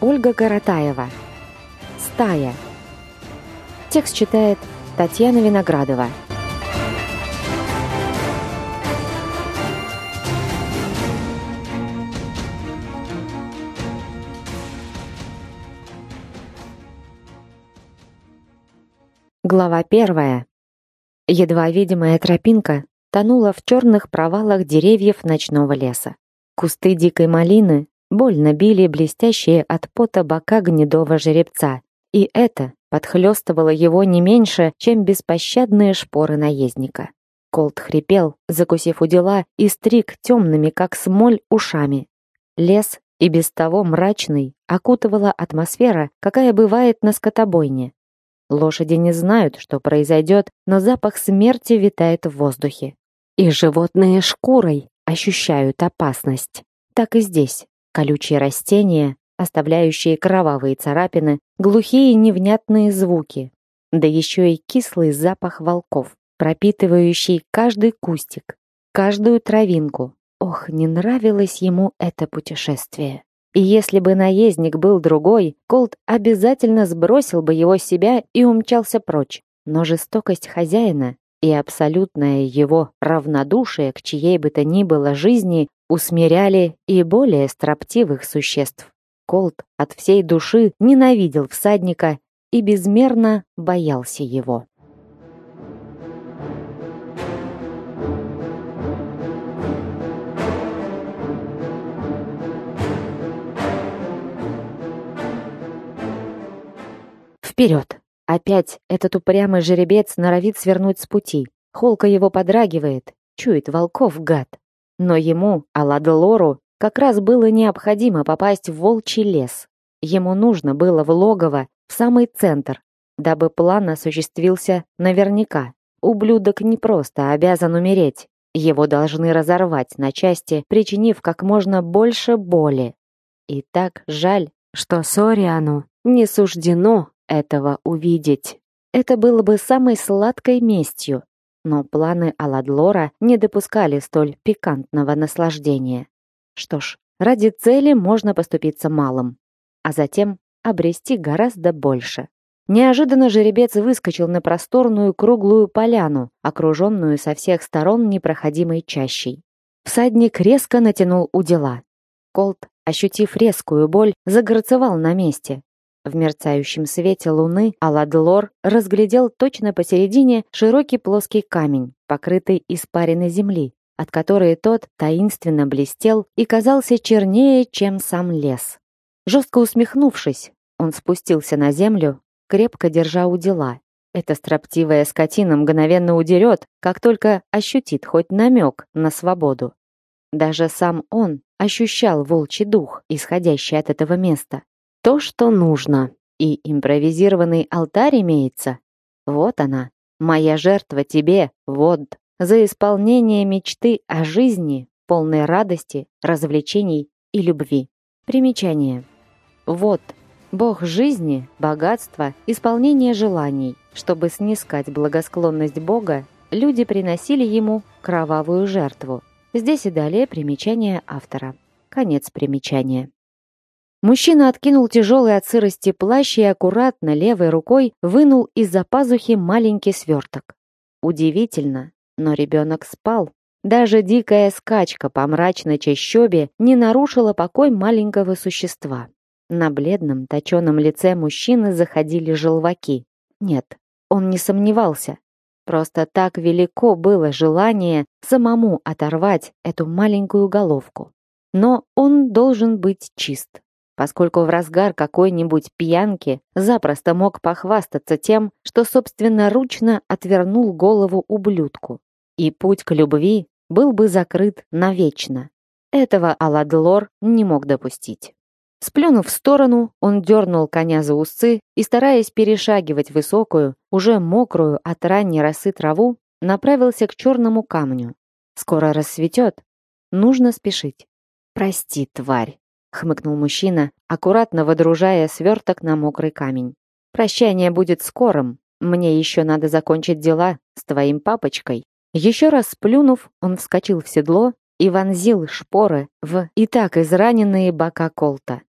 Ольга Каратаева. Стая. Текст читает Татьяна Виноградова. Глава 1. Едва видимая тропинка тонула в черных провалах деревьев ночного леса. Кусты дикой малины больно били блестящие от пота бока гнедого жеребца, и это подхлёстывало его не меньше, чем беспощадные шпоры наездника. Колт хрипел, закусив у дела, и стриг темными, как смоль, ушами. Лес, и без того мрачный, окутывала атмосфера, какая бывает на скотобойне. Лошади не знают, что произойдет, но запах смерти витает в воздухе. И животные шкурой ощущают опасность. Так и здесь. Колючие растения, оставляющие кровавые царапины, глухие невнятные звуки, да еще и кислый запах волков, пропитывающий каждый кустик, каждую травинку. Ох, не нравилось ему это путешествие. И если бы наездник был другой, Колт обязательно сбросил бы его с себя и умчался прочь. Но жестокость хозяина и абсолютное его равнодушие к чьей бы то ни было жизни усмиряли и более строптивых существ. Колт от всей души ненавидел всадника и безмерно боялся его. Вперед! Опять этот упрямый жеребец норовит свернуть с пути. Холка его подрагивает, чует волков, гад. Но ему, Аладлору, как раз было необходимо попасть в волчий лес. Ему нужно было в логово, в самый центр, дабы план осуществился наверняка. Ублюдок не просто обязан умереть. Его должны разорвать на части, причинив как можно больше боли. И так жаль, что Сориану не суждено этого увидеть. Это было бы самой сладкой местью. Но планы Аладлора не допускали столь пикантного наслаждения. Что ж, ради цели можно поступиться малым, а затем обрести гораздо больше. Неожиданно жеребец выскочил на просторную круглую поляну, окруженную со всех сторон непроходимой чащей. Всадник резко натянул удила. Колт, ощутив резкую боль, загорцевал на месте. В мерцающем свете луны Аладлор разглядел точно посередине широкий плоский камень, покрытый испариной земли, от которой тот таинственно блестел и казался чернее, чем сам лес. Жестко усмехнувшись, он спустился на землю, крепко держа удила. Эта строптивая скотина мгновенно удерет, как только ощутит хоть намек на свободу. Даже сам он ощущал волчий дух, исходящий от этого места. То, что нужно. И импровизированный алтарь имеется. Вот она, моя жертва тебе, вот, за исполнение мечты о жизни, полной радости, развлечений и любви. Примечание. Вот, Бог жизни, богатства, исполнения желаний. Чтобы снискать благосклонность Бога, люди приносили ему кровавую жертву. Здесь и далее примечание автора. Конец примечания. Мужчина откинул тяжелый от сырости плащ и аккуратно левой рукой вынул из-за пазухи маленький сверток. Удивительно, но ребенок спал. Даже дикая скачка по мрачной чащобе не нарушила покой маленького существа. На бледном, точеном лице мужчины заходили желваки. Нет, он не сомневался. Просто так велико было желание самому оторвать эту маленькую головку. Но он должен быть чист, поскольку в разгар какой-нибудь пьянки запросто мог похвастаться тем, что собственноручно отвернул голову ублюдку. И путь к любви был бы закрыт навечно. Этого Аладлор не мог допустить. Сплюнув в сторону, он дернул коня за усы и, стараясь перешагивать высокую, уже мокрую от ранней росы траву, направился к черному камню. Скоро рассветет. Нужно спешить. «Прости, тварь», — хмыкнул мужчина, аккуратно водружая сверток на мокрый камень. «Прощание будет скорым. Мне еще надо закончить дела с твоим папочкой». Еще раз сплюнув, он вскочил в седло и вонзил шпоры в и так израненные бока Колта.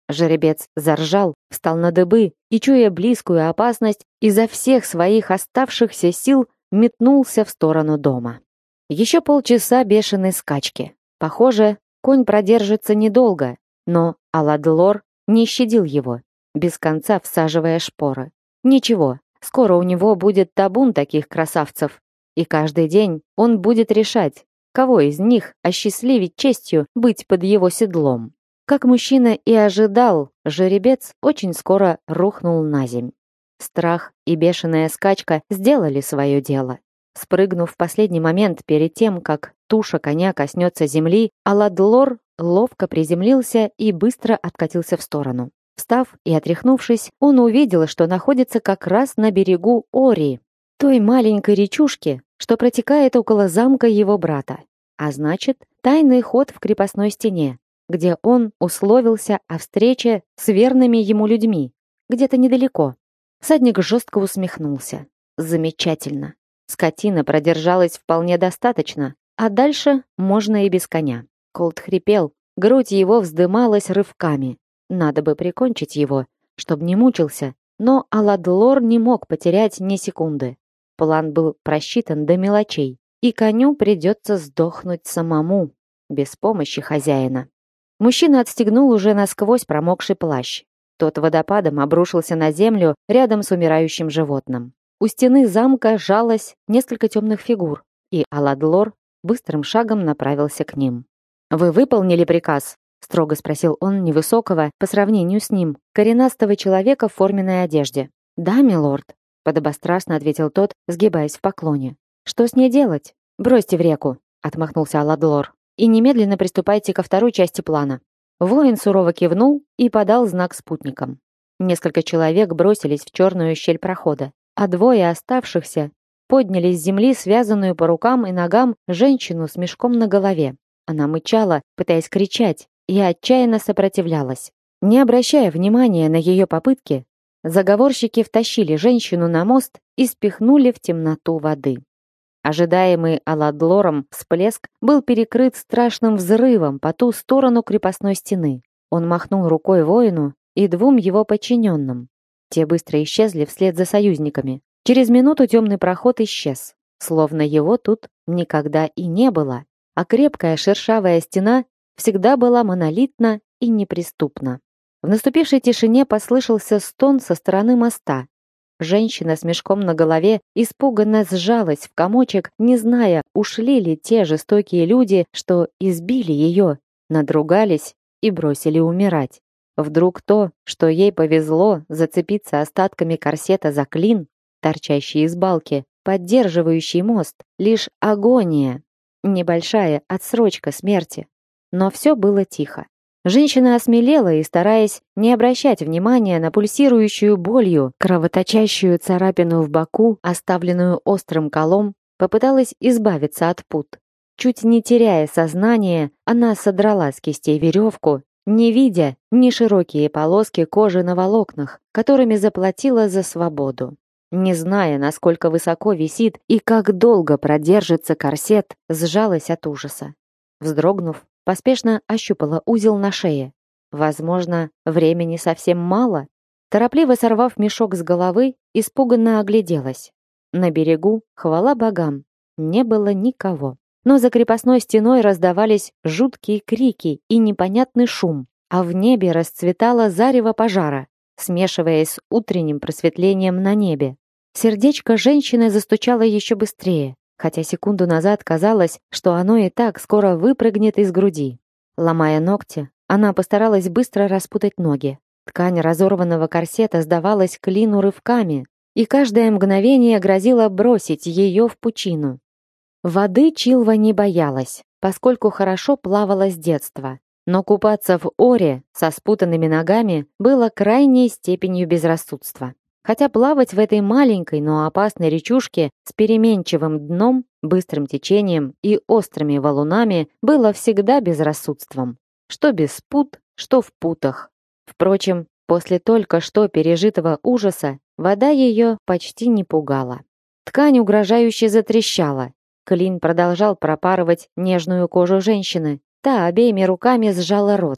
Жеребец заржал, встал на дыбы и, чуя близкую опасность, изо всех своих оставшихся сил метнулся в сторону дома. Еще полчаса бешеной скачки. Похоже, конь продержится недолго, но Аладлор не щадил его, без конца всаживая шпоры. Ничего, скоро у него будет табун таких красавцев, и каждый день он будет решать, кого из них осчастливить честью быть под его седлом. Как мужчина и ожидал, жеребец очень скоро рухнул на земь. Страх и бешеная скачка сделали свое дело. Спрыгнув в последний момент перед тем, как туша коня коснется земли, Аладлор ловко приземлился и быстро откатился в сторону. Встав и отряхнувшись, он увидел, что находится как раз на берегу Ори, той маленькой речушки, что протекает около замка его брата. А значит, тайный ход в крепостной стене, где он условился о встрече с верными ему людьми, где-то недалеко. Всадник жестко усмехнулся. Замечательно. Скотина продержалась вполне достаточно, а дальше можно и без коня. Колт хрипел, грудь его вздымалась рывками. Надо бы прикончить его, чтобы не мучился, но Аладлор не мог потерять ни секунды. План был просчитан до мелочей, и коню придется сдохнуть самому, без помощи хозяина. Мужчина отстегнул уже насквозь промокший плащ. Тот водопадом обрушился на землю рядом с умирающим животным. У стены замка жалось несколько темных фигур, и Аладлор быстрым шагом направился к ним. «Вы выполнили приказ?» — строго спросил он невысокого, по сравнению с ним, коренастого человека в форменной одежде. «Да, милорд», — подобострастно ответил тот, сгибаясь в поклоне. «Что с ней делать?» «Бросьте в реку», — отмахнулся Аладлор, «и немедленно приступайте ко второй части плана». Воин сурово кивнул и подал знак спутникам. Несколько человек бросились в черную щель прохода, а двое оставшихся подняли с земли связанную по рукам и ногам женщину с мешком на голове. Она мычала, пытаясь кричать, и отчаянно сопротивлялась. Не обращая внимания на ее попытки, заговорщики втащили женщину на мост и спихнули в темноту воды. Ожидаемый Аладлором всплеск был перекрыт страшным взрывом по ту сторону крепостной стены. Он махнул рукой воину и двум его подчиненным. Те быстро исчезли вслед за союзниками. Через минуту темный проход исчез, словно его тут никогда и не было, а крепкая шершавая стена всегда была монолитна и неприступна. В наступившей тишине послышался стон со стороны моста. Женщина с мешком на голове испуганно сжалась в комочек, не зная, ушли ли те жестокие люди, что избили ее, надругались и бросили умирать. Вдруг то, что ей повезло зацепиться остатками корсета за клин, торчащий из балки, поддерживающий мост, лишь агония, небольшая отсрочка смерти. Но все было тихо. Женщина осмелела и, стараясь не обращать внимания на пульсирующую болью, кровоточащую царапину в боку, оставленную острым колом, попыталась избавиться от пут. Чуть не теряя сознание, она содрала с кистей веревку, не видя ни широкие полоски кожи на волокнах, которыми заплатила за свободу. Не зная, насколько высоко висит и как долго продержится корсет, сжалась от ужаса. Вздрогнув, поспешно ощупала узел на шее. Возможно, времени совсем мало. Торопливо сорвав мешок с головы, испуганно огляделась. На берегу, хвала богам, не было никого. Но за крепостной стеной раздавались жуткие крики и непонятный шум, а в небе расцветало зарево пожара, смешиваясь с утренним просветлением на небе. Сердечко женщины застучало еще быстрее, хотя секунду назад казалось, что оно и так скоро выпрыгнет из груди. Ломая ногти, она постаралась быстро распутать ноги. Ткань разорванного корсета сдавалась клину рывками, и каждое мгновение грозило бросить ее в пучину. Воды Чилва не боялась, поскольку хорошо плавала с детства. Но купаться в Оре со спутанными ногами было крайней степенью безрассудства. Хотя плавать в этой маленькой, но опасной речушке с переменчивым дном, быстрым течением и острыми валунами было всегда безрассудством. Что без пут, что в путах. Впрочем, после только что пережитого ужаса вода ее почти не пугала. Ткань угрожающе затрещала. Клин продолжал пропарывать нежную кожу женщины. Та обеими руками сжала рот.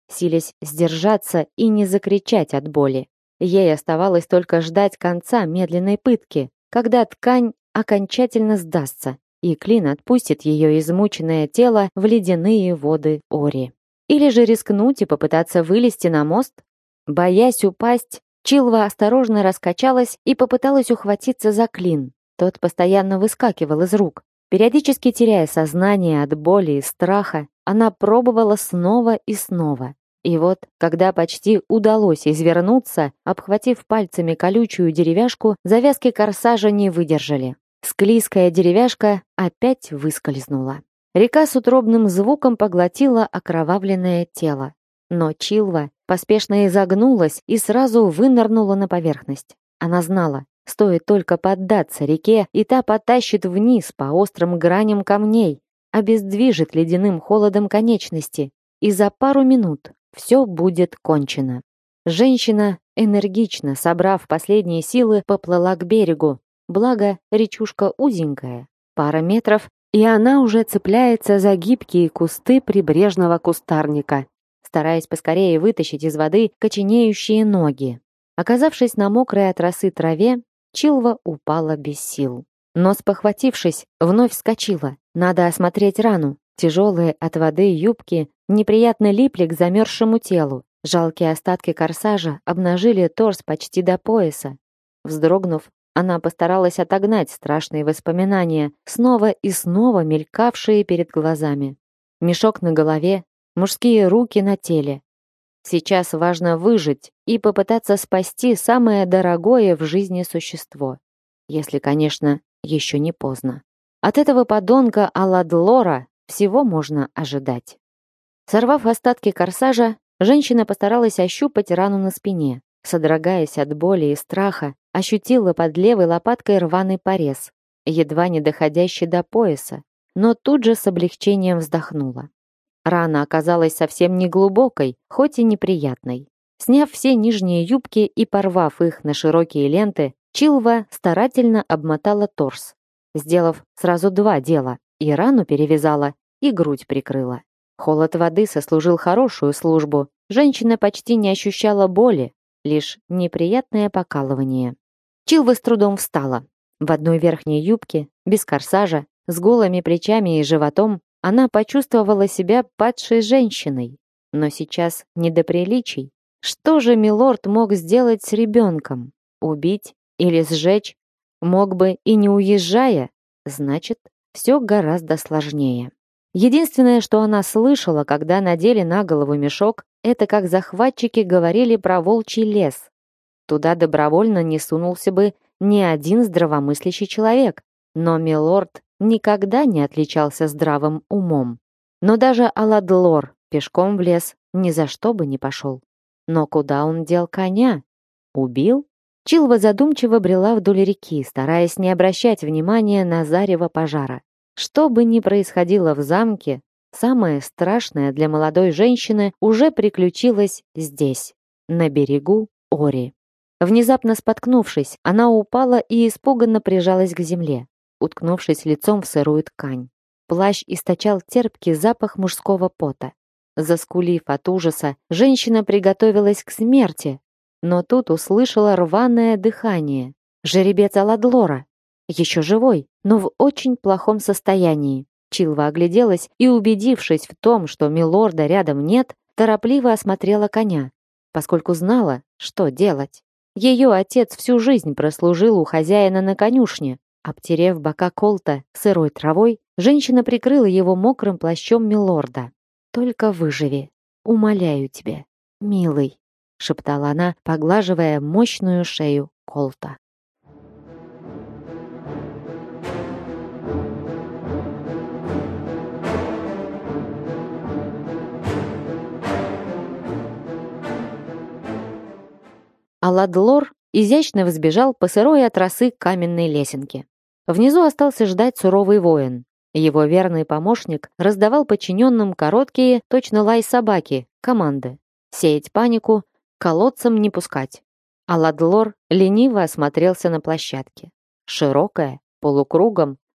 силясь сдержаться и не закричать от боли. Ей оставалось только ждать конца медленной пытки, когда ткань окончательно сдастся, и Клин отпустит ее измученное тело в ледяные воды Ори. Или же рискнуть и попытаться вылезти на мост? Боясь упасть, Чилва осторожно раскачалась и попыталась ухватиться за Клин. Тот постоянно выскакивал из рук. Периодически теряя сознание от боли и страха, она пробовала снова и снова. И вот, когда почти удалось извернуться, обхватив пальцами колючую деревяшку, завязки корсажа не выдержали. Склизкая деревяшка опять выскользнула. Река с утробным звуком поглотила окровавленное тело. Но Чилва поспешно изогнулась и сразу вынырнула на поверхность. Она знала, стоит только поддаться реке, и та потащит вниз по острым граням камней, обездвижит ледяным холодом конечности, и за пару минут все будет кончено. Женщина, энергично собрав последние силы, поплыла к берегу. Благо, речушка узенькая, пара метров, и она уже цепляется за гибкие кусты прибрежного кустарника, стараясь поскорее вытащить из воды коченеющие ноги. Оказавшись на мокрой от росы траве, Чилва упала без сил. Но, спохватившись, вновь вскочила. Надо осмотреть рану. Тяжелые от воды юбки неприятно липли к замерзшему телу. Жалкие остатки корсажа обнажили торс почти до пояса. Вздрогнув, она постаралась отогнать страшные воспоминания, снова и снова мелькавшие перед глазами. Мешок на голове, мужские руки на теле. Сейчас важно выжить и попытаться спасти самое дорогое в жизни существо. Если, конечно, еще не поздно. От этого подонка Аладлора всего можно ожидать. Сорвав остатки корсажа, женщина постаралась ощупать рану на спине. Содрогаясь от боли и страха, ощутила под левой лопаткой рваный порез, едва не доходящий до пояса, но тут же с облегчением вздохнула. Рана оказалась совсем не глубокой, хоть и неприятной. Сняв все нижние юбки и порвав их на широкие ленты, Чилва старательно обмотала торс, сделав сразу два дела: и рану перевязала, и грудь прикрыла. Холод воды сослужил хорошую службу. Женщина почти не ощущала боли, лишь неприятное покалывание. Чилва с трудом встала. В одной верхней юбке, без корсажа, с голыми плечами и животом, она почувствовала себя падшей женщиной. Но сейчас не до приличий. Что же милорд мог сделать с ребенком? Убить или сжечь? Мог бы и не уезжая. Значит, все гораздо сложнее. Единственное, что она слышала, когда надели на голову мешок, это как захватчики говорили про волчий лес. Туда добровольно не сунулся бы ни один здравомыслящий человек. Но милорд никогда не отличался здравым умом. Но даже Аладлор пешком в лес ни за что бы не пошел. Но куда он дел коня? Убил? Чилва задумчиво брела вдоль реки, стараясь не обращать внимания на зарево пожара. Что бы ни происходило в замке, самое страшное для молодой женщины уже приключилось здесь, на берегу Ори. Внезапно споткнувшись, она упала и испуганно прижалась к земле, уткнувшись лицом в сырую ткань. Плащ источал терпкий запах мужского пота. Заскулив от ужаса, женщина приготовилась к смерти, но тут услышала рваное дыхание. Жеребец Аладлора. Еще живой, но в очень плохом состоянии. Чилва огляделась и, убедившись в том, что милорда рядом нет, торопливо осмотрела коня, поскольку знала, что делать. Ее отец всю жизнь прослужил у хозяина на конюшне. Обтерев бока колта сырой травой, женщина прикрыла его мокрым плащом милорда. «Только выживи, умоляю тебя, милый», — шептала она, поглаживая мощную шею колта. Аладлор изящно взбежал по сырой от росы каменной лесенке. Внизу остался ждать суровый воин. Его верный помощник раздавал подчиненным короткие, точно лай собаки, команды. Сеять панику, колодцам не пускать. Аладлор лениво осмотрелся на площадке. Широкая, полукругом,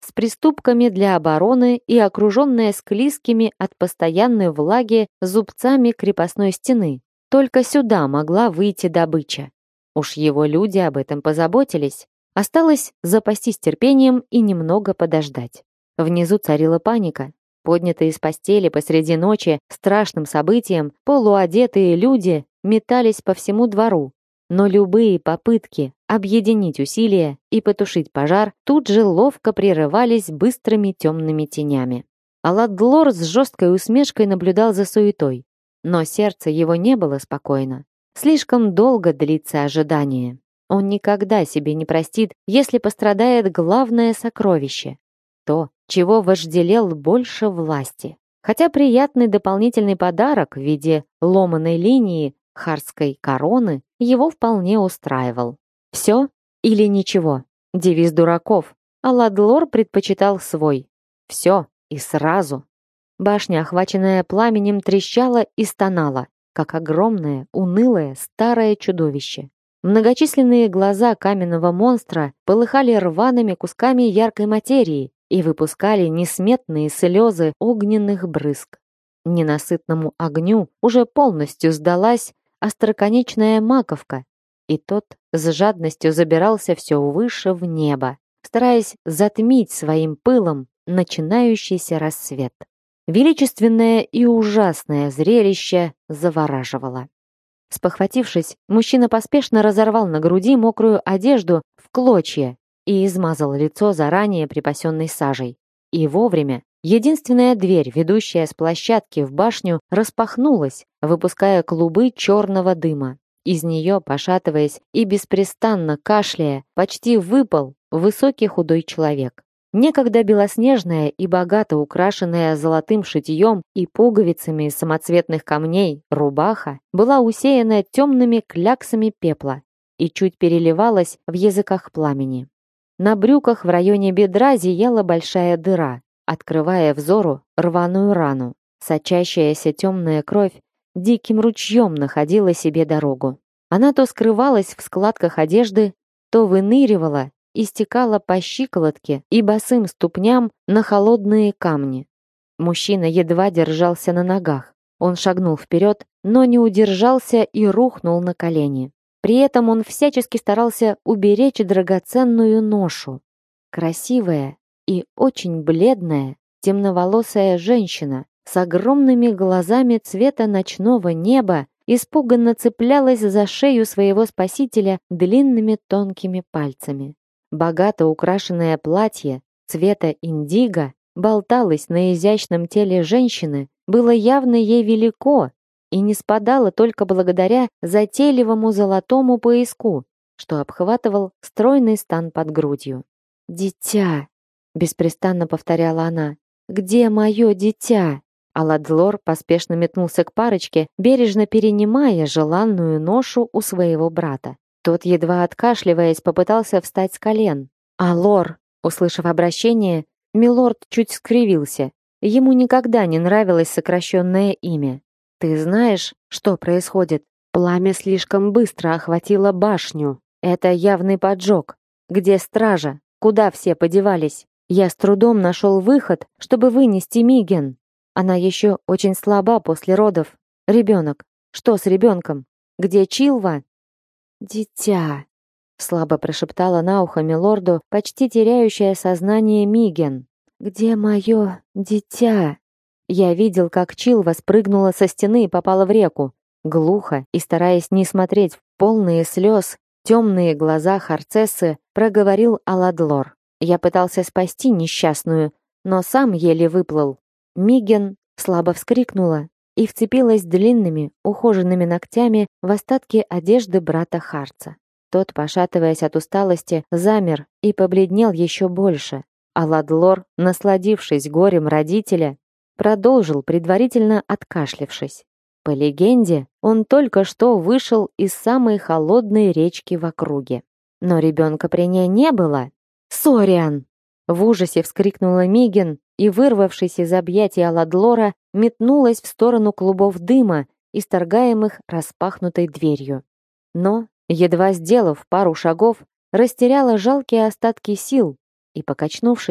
с приступками для обороны и окруженная склизкими от постоянной влаги зубцами крепостной стены. Только сюда могла выйти добыча. Уж его люди об этом позаботились. Осталось запастись терпением и немного подождать. Внизу царила паника. Поднятые из постели посреди ночи страшным событием, полуодетые люди метались по всему двору. Но любые попытки объединить усилия и потушить пожар тут же ловко прерывались быстрыми темными тенями. Аладлор с жесткой усмешкой наблюдал за суетой. Но сердце его не было спокойно. Слишком долго длится ожидание. Он никогда себе не простит, если пострадает главное сокровище. То, чего вожделел больше власти. Хотя приятный дополнительный подарок в виде ломаной линии харской короны его вполне устраивал. Все или ничего. Девиз дураков. Аладлор предпочитал свой. Все и сразу. Башня, охваченная пламенем, трещала и стонала, как огромное, унылое, старое чудовище. Многочисленные глаза каменного монстра полыхали рваными кусками яркой материи и выпускали несметные слезы огненных брызг. Ненасытному огню уже полностью сдалась остроконечная маковка, и тот с жадностью забирался все выше в небо, стараясь затмить своим пылом начинающийся рассвет. Величественное и ужасное зрелище завораживало. Спохватившись, мужчина поспешно разорвал на груди мокрую одежду в клочья и измазал лицо заранее припасенной сажей. И вовремя единственная дверь, ведущая с площадки в башню, распахнулась, выпуская клубы черного дыма. Из нее, пошатываясь и беспрестанно кашляя, почти выпал высокий худой человек. Некогда белоснежная и богато украшенная золотым шитьем и пуговицами из самоцветных камней рубаха была усеяна темными кляксами пепла и чуть переливалась в языках пламени. На брюках в районе бедра зияла большая дыра, открывая взору рваную рану. Сочащаяся темная кровь диким ручьем находила себе дорогу. Она то скрывалась в складках одежды, то выныривала и стекала по щиколотке и босым ступням на холодные камни. Мужчина едва держался на ногах. Он шагнул вперед, но не удержался и рухнул на колени. При этом он всячески старался уберечь драгоценную ношу. Красивая и очень бледная, темноволосая женщина с огромными глазами цвета ночного неба испуганно цеплялась за шею своего спасителя длинными тонкими пальцами. Богато украшенное платье цвета индиго болталось на изящном теле женщины, было явно ей велико и не спадало только благодаря затейливому золотому пояску, что обхватывал стройный стан под грудью. «Дитя!» — беспрестанно повторяла она. «Где мое дитя?» Аладлор поспешно метнулся к парочке, бережно перенимая желанную ношу у своего брата. Тот, едва откашливаясь, попытался встать с колен. «Алор!» Услышав обращение, милорд чуть скривился. Ему никогда не нравилось сокращенное имя. «Ты знаешь, что происходит? Пламя слишком быстро охватило башню. Это явный поджог. Где стража? Куда все подевались? Я с трудом нашел выход, чтобы вынести Миген. Она еще очень слаба после родов. Ребенок. Что с ребенком? Где Чилва?» «Дитя», — слабо прошептала на ухо милорду, почти теряющая сознание Миген. «Где мое дитя?» Я видел, как Чилва спрыгнула со стены и попала в реку. Глухо и стараясь не смотреть в полные слез, темные глаза Харцессы проговорил Аладлор. Я пытался спасти несчастную, но сам еле выплыл. Миген слабо вскрикнула и вцепилась длинными, ухоженными ногтями в остатки одежды брата Харца. Тот, пошатываясь от усталости, замер и побледнел еще больше. Аладлор, насладившись горем родителя, продолжил, предварительно откашлявшись. По легенде, он только что вышел из самой холодной речки в округе. Но ребенка при ней не было. «Сориан!» В ужасе вскрикнула Миген и, вырвавшись из объятий Аладлора, метнулась в сторону клубов дыма, исторгаемых распахнутой дверью. Но, едва сделав пару шагов, растеряла жалкие остатки сил и, покачнувшись,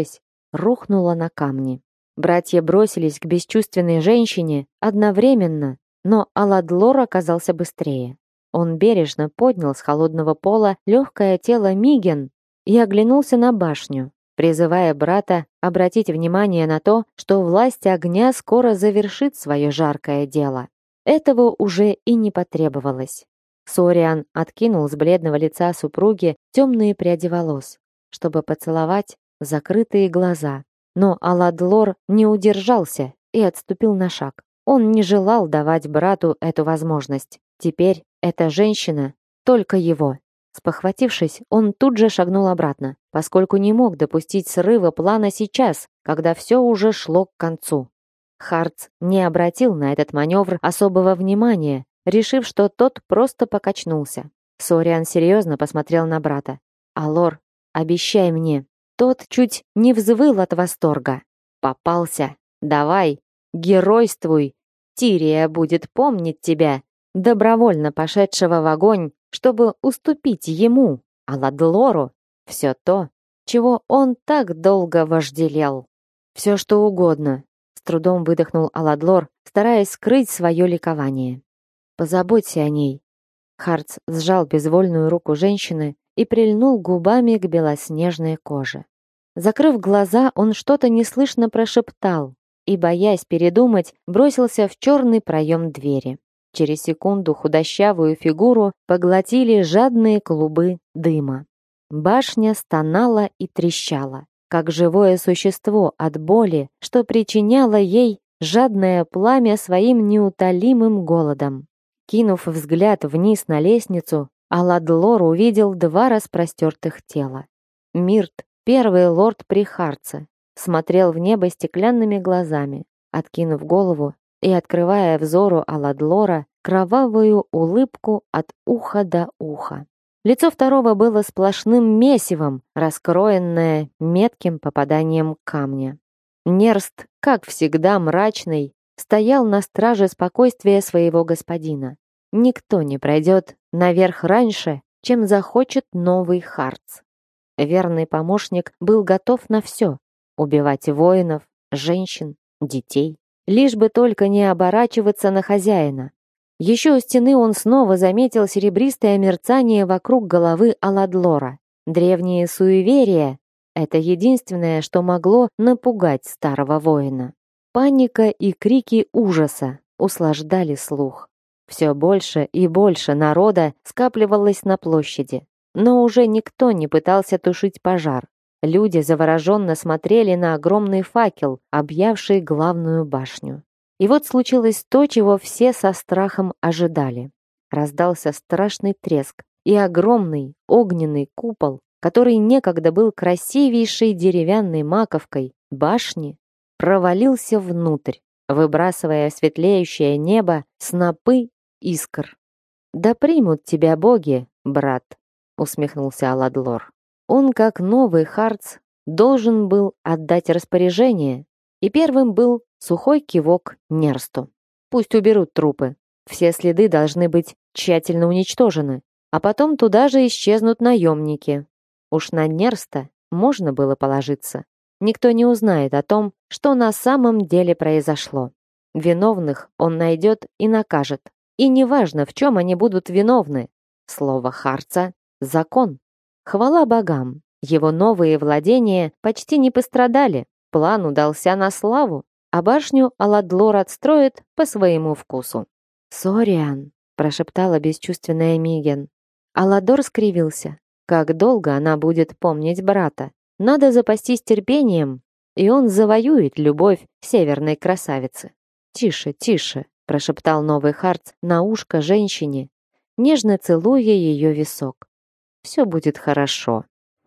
рухнула на камни. Братья бросились к бесчувственной женщине одновременно, но Аладлор оказался быстрее. Он бережно поднял с холодного пола легкое тело Миген и оглянулся на башню, призывая брата обратить внимание на то, что власть огня скоро завершит свое жаркое дело. Этого уже и не потребовалось. Сориан откинул с бледного лица супруги темные пряди волос, чтобы поцеловать закрытые глаза. Но Аладлор не удержался и отступил на шаг. Он не желал давать брату эту возможность. Теперь эта женщина только его. Спохватившись, он тут же шагнул обратно, поскольку не мог допустить срыва плана сейчас, когда все уже шло к концу. Хартс не обратил на этот маневр особого внимания, решив, что тот просто покачнулся. Сориан серьезно посмотрел на брата. «Алор, обещай мне». Тот чуть не взвыл от восторга. «Попался. Давай, геройствуй. Тирия будет помнить тебя, добровольно пошедшего в огонь, чтобы уступить ему, Аладлору, все то, чего он так долго вожделел». «Все что угодно», — с трудом выдохнул Аладлор, стараясь скрыть свое ликование. «Позаботься о ней». Хартс сжал безвольную руку женщины и прильнул губами к белоснежной коже. Закрыв глаза, он что-то неслышно прошептал и, боясь передумать, бросился в черный проем двери. Через секунду худощавую фигуру поглотили жадные клубы дыма. Башня стонала и трещала, как живое существо от боли, что причиняло ей жадное пламя своим неутолимым голодом. Кинув взгляд вниз на лестницу, Аладлор увидел два распростертых тела. Мирт, первый лорд при Хартсе, смотрел в небо стеклянными глазами, откинув голову и открывая взору Аладлора кровавую улыбку от уха до уха. Лицо второго было сплошным месивом, раскроенное метким попаданием камня. Нерст, как всегда мрачный, стоял на страже спокойствия своего господина. Никто не пройдет наверх раньше, чем захочет новый Хартс. Верный помощник был готов на все — убивать воинов, женщин, детей, лишь бы только не оборачиваться на хозяина. Еще у стены он снова заметил серебристое мерцание вокруг головы Аладлора. Древние суеверия — это единственное, что могло напугать старого воина. Паника и крики ужаса услаждали слух. Все больше и больше народа скапливалось на площади. Но уже никто не пытался тушить пожар. Люди завороженно смотрели на огромный факел, объявший главную башню. И вот случилось то, чего все со страхом ожидали. Раздался страшный треск, и огромный огненный купол, который некогда был красивейшей деревянной маковкой башни, провалился внутрь, выбрасывая в светлеющее небо снопы искр. «Да примут тебя боги, брат», — усмехнулся Аладлор. Он, как новый Хартс, должен был отдать распоряжение, и первым был сухой кивок Нерсту. Пусть уберут трупы. Все следы должны быть тщательно уничтожены, а потом туда же исчезнут наемники. Уж на Нерста можно было положиться. Никто не узнает о том, что на самом деле произошло. Виновных он найдет и накажет. И неважно, в чем они будут виновны. Слово Хартса — закон. Хвала богам, его новые владения почти не пострадали. План удался на славу, а башню Аладлор отстроит по своему вкусу. «Сориан», — прошептала бесчувственная Миген. Аладор скривился. Как долго она будет помнить брата? Надо запастись терпением, и он завоюет любовь северной красавицы. «Тише, тише», — прошептал новый Хартс на ушко женщине, нежно целуя ее висок. «Все будет хорошо».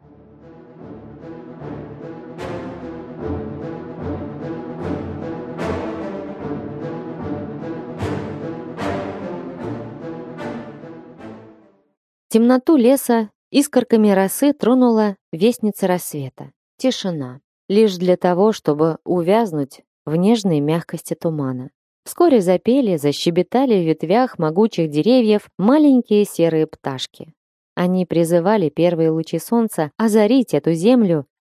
Темноту леса искорками росы тронула вестница рассвета. Тишина. Лишь для того, чтобы увязнуть в нежной мягкости тумана. Вскоре запели, защебетали в ветвях могучих деревьев маленькие серые пташки. Они призывали первые лучи солнца озарить эту землю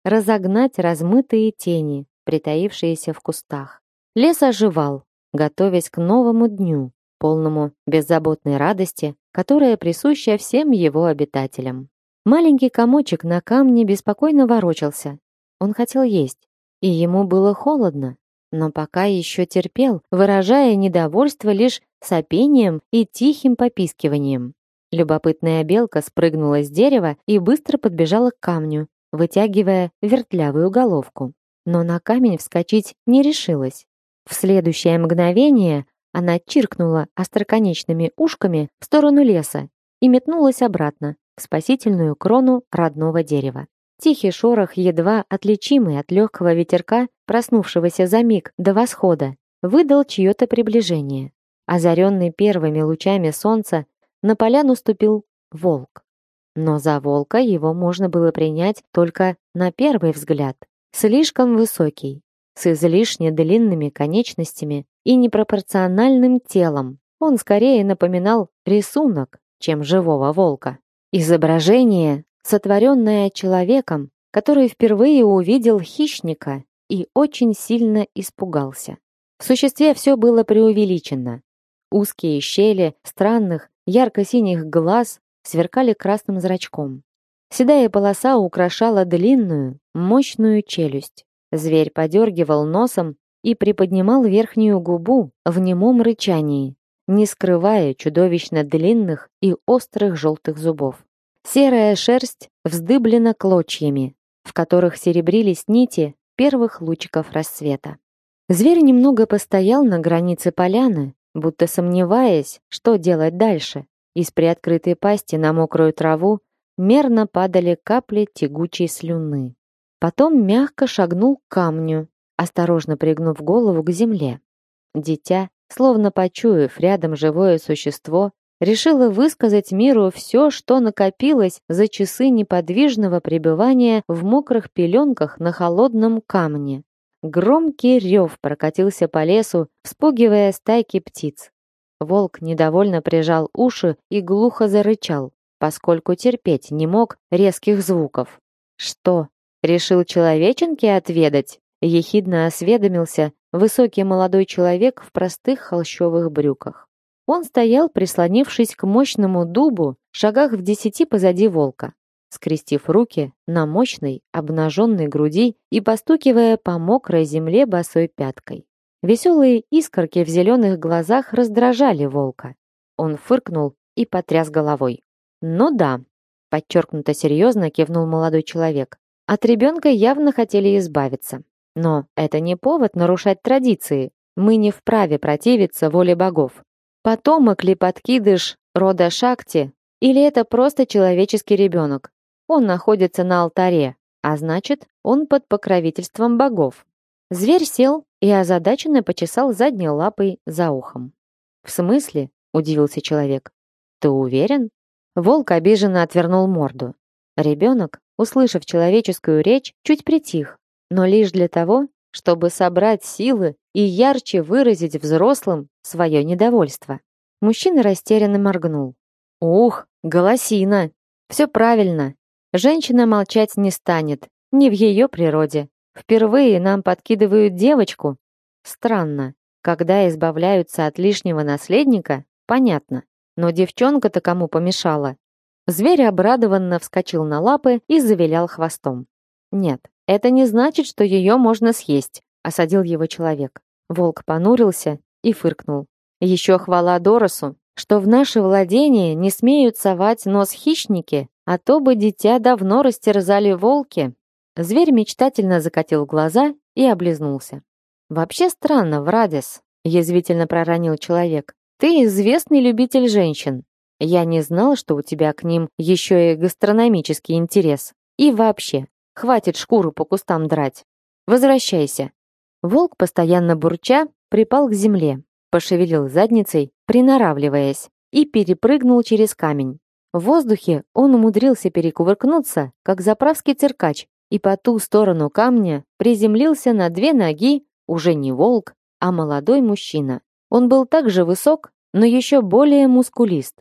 разогнать размытые тени, притаившиеся в кустах. Лес оживал, готовясь к новому дню, полному беззаботной радости, которая присуща всем его обитателям. Маленький комочек на камне беспокойно ворочался. Он хотел есть, и ему было холодно, но пока еще терпел, выражая недовольство лишь сопением и тихим попискиванием. Любопытная белка спрыгнула с дерева и быстро подбежала к камню, вытягивая вертлявую головку. Но на камень вскочить не решилась. В следующее мгновение она чиркнула остроконечными ушками в сторону леса и метнулась обратно в спасительную крону родного дерева. Тихий шорох, едва отличимый от легкого ветерка, проснувшегося за миг до восхода, выдал чье-то приближение. Озаренный первыми лучами солнца, на поляну ступил волк. Но за волка его можно было принять только на первый взгляд. Слишком высокий, с излишне длинными конечностями и непропорциональным телом. Он скорее напоминал рисунок, чем живого волка. Изображение, сотворенное человеком, который впервые увидел хищника и очень сильно испугался. В существе все было преувеличено. Узкие щели странных, ярко-синих глаз сверкали красным зрачком. Седая полоса украшала длинную, мощную челюсть. Зверь подергивал носом и приподнимал верхнюю губу в немом рычании, не скрывая чудовищно длинных и острых желтых зубов. Серая шерсть вздыблена клочьями, в которых серебрились нити первых лучиков рассвета. Зверь немного постоял на границе поляны, будто сомневаясь, что делать дальше. Из приоткрытой пасти на мокрую траву мерно падали капли тягучей слюны. Потом мягко шагнул к камню, осторожно пригнув голову к земле. Дитя, словно почуяв рядом живое существо, решило высказать миру все, что накопилось за часы неподвижного пребывания в мокрых пеленках на холодном камне. Громкий рев прокатился по лесу, вспугивая стайки птиц. Волк недовольно прижал уши и глухо зарычал, поскольку терпеть не мог резких звуков. «Что, решил человеченки отведать?» — ехидно осведомился высокий молодой человек в простых холщовых брюках. Он стоял, прислонившись к мощному дубу, шагах в 10 позади волка, скрестив руки на мощной, обнаженной груди и постукивая по мокрой земле босой пяткой. Веселые искорки в зеленых глазах раздражали волка. Он фыркнул и потряс головой. «Ну да», — подчеркнуто серьезно кивнул молодой человек. «От ребенка явно хотели избавиться. Но это не повод нарушать традиции. Мы не вправе противиться воле богов. Потомок ли подкидыш рода Шакти, или это просто человеческий ребенок? Он находится на алтаре, а значит, он под покровительством богов». Зверь сел и озадаченно почесал задней лапой за ухом. «В смысле?» — удивился человек. «Ты уверен?» Волк обиженно отвернул морду. Ребенок, услышав человеческую речь, чуть притих, но лишь для того, чтобы собрать силы и ярче выразить взрослым свое недовольство. Мужчина растерянно моргнул. «Ух, голосина! Все правильно. Женщина молчать не станет, не в ее природе. Впервые нам подкидывают девочку. Странно. Когда избавляются от лишнего наследника, понятно. Но девчонка-то кому помешала?» Зверь обрадованно вскочил на лапы и завилял хвостом. «Нет, это не значит, что ее можно съесть», — осадил его человек. Волк понурился и фыркнул. «Еще хвала Доросу, что в наше владение не смеют совать нос хищники, а то бы дитя давно растерзали волки». Зверь мечтательно закатил глаза и облизнулся. «Вообще странно, Врадис», — язвительно проронил человек. «Ты известный любитель женщин. Я не знал, что у тебя к ним еще и гастрономический интерес. И вообще, хватит шкуру по кустам драть. Возвращайся». Волк, постоянно бурча, припал к земле, пошевелил задницей, приноравливаясь, и перепрыгнул через камень. В воздухе он умудрился перекувыркнуться, как заправский циркач, и по ту сторону камня приземлился на 2 ноги уже не волк, а молодой мужчина. Он был также высок, но еще более мускулист.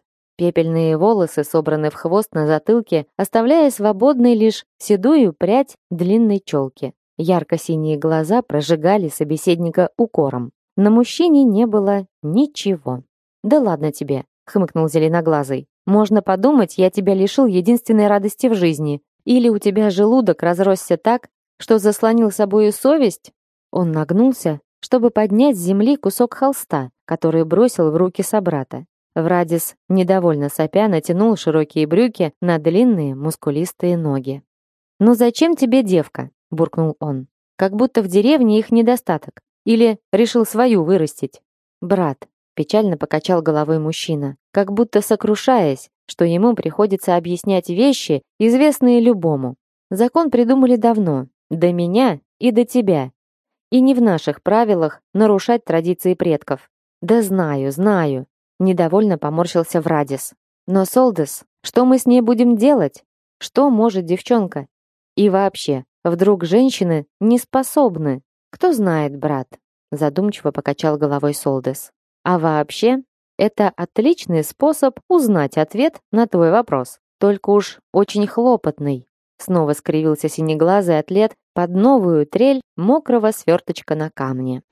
Пепельные волосы собраны в хвост на затылке, оставляя свободной лишь седую прядь длинной челки. Ярко-синие глаза прожигали собеседника укором. На мужчине не было ничего. «Да ладно тебе», — хмыкнул зеленоглазый. «Можно подумать, я тебя лишил единственной радости в жизни. Или у тебя желудок разросся так, что заслонил собою совесть?» Он нагнулся, чтобы поднять с земли кусок холста, который бросил в руки собрата. Врадис, недовольно сопя, натянул широкие брюки на длинные мускулистые ноги. «Ну зачем тебе девка?» – буркнул он. «Как будто в деревне их недостаток. Или решил свою вырастить?» «Брат», – печально покачал головой мужчина, как будто сокрушаясь, что ему приходится объяснять вещи, известные любому. «Закон придумали давно, до меня и до тебя. И не в наших правилах нарушать традиции предков». «Да знаю, знаю», — недовольно поморщился Врадис. «Но, Солдес, что мы с ней будем делать? Что может девчонка? И вообще, вдруг женщины не способны? Кто знает, брат?» Задумчиво покачал головой Солдес. «А вообще, это отличный способ узнать ответ на твой вопрос. Только уж очень хлопотный». Снова скривился синеглазый атлет под новую трель мокрого сверточка на камне.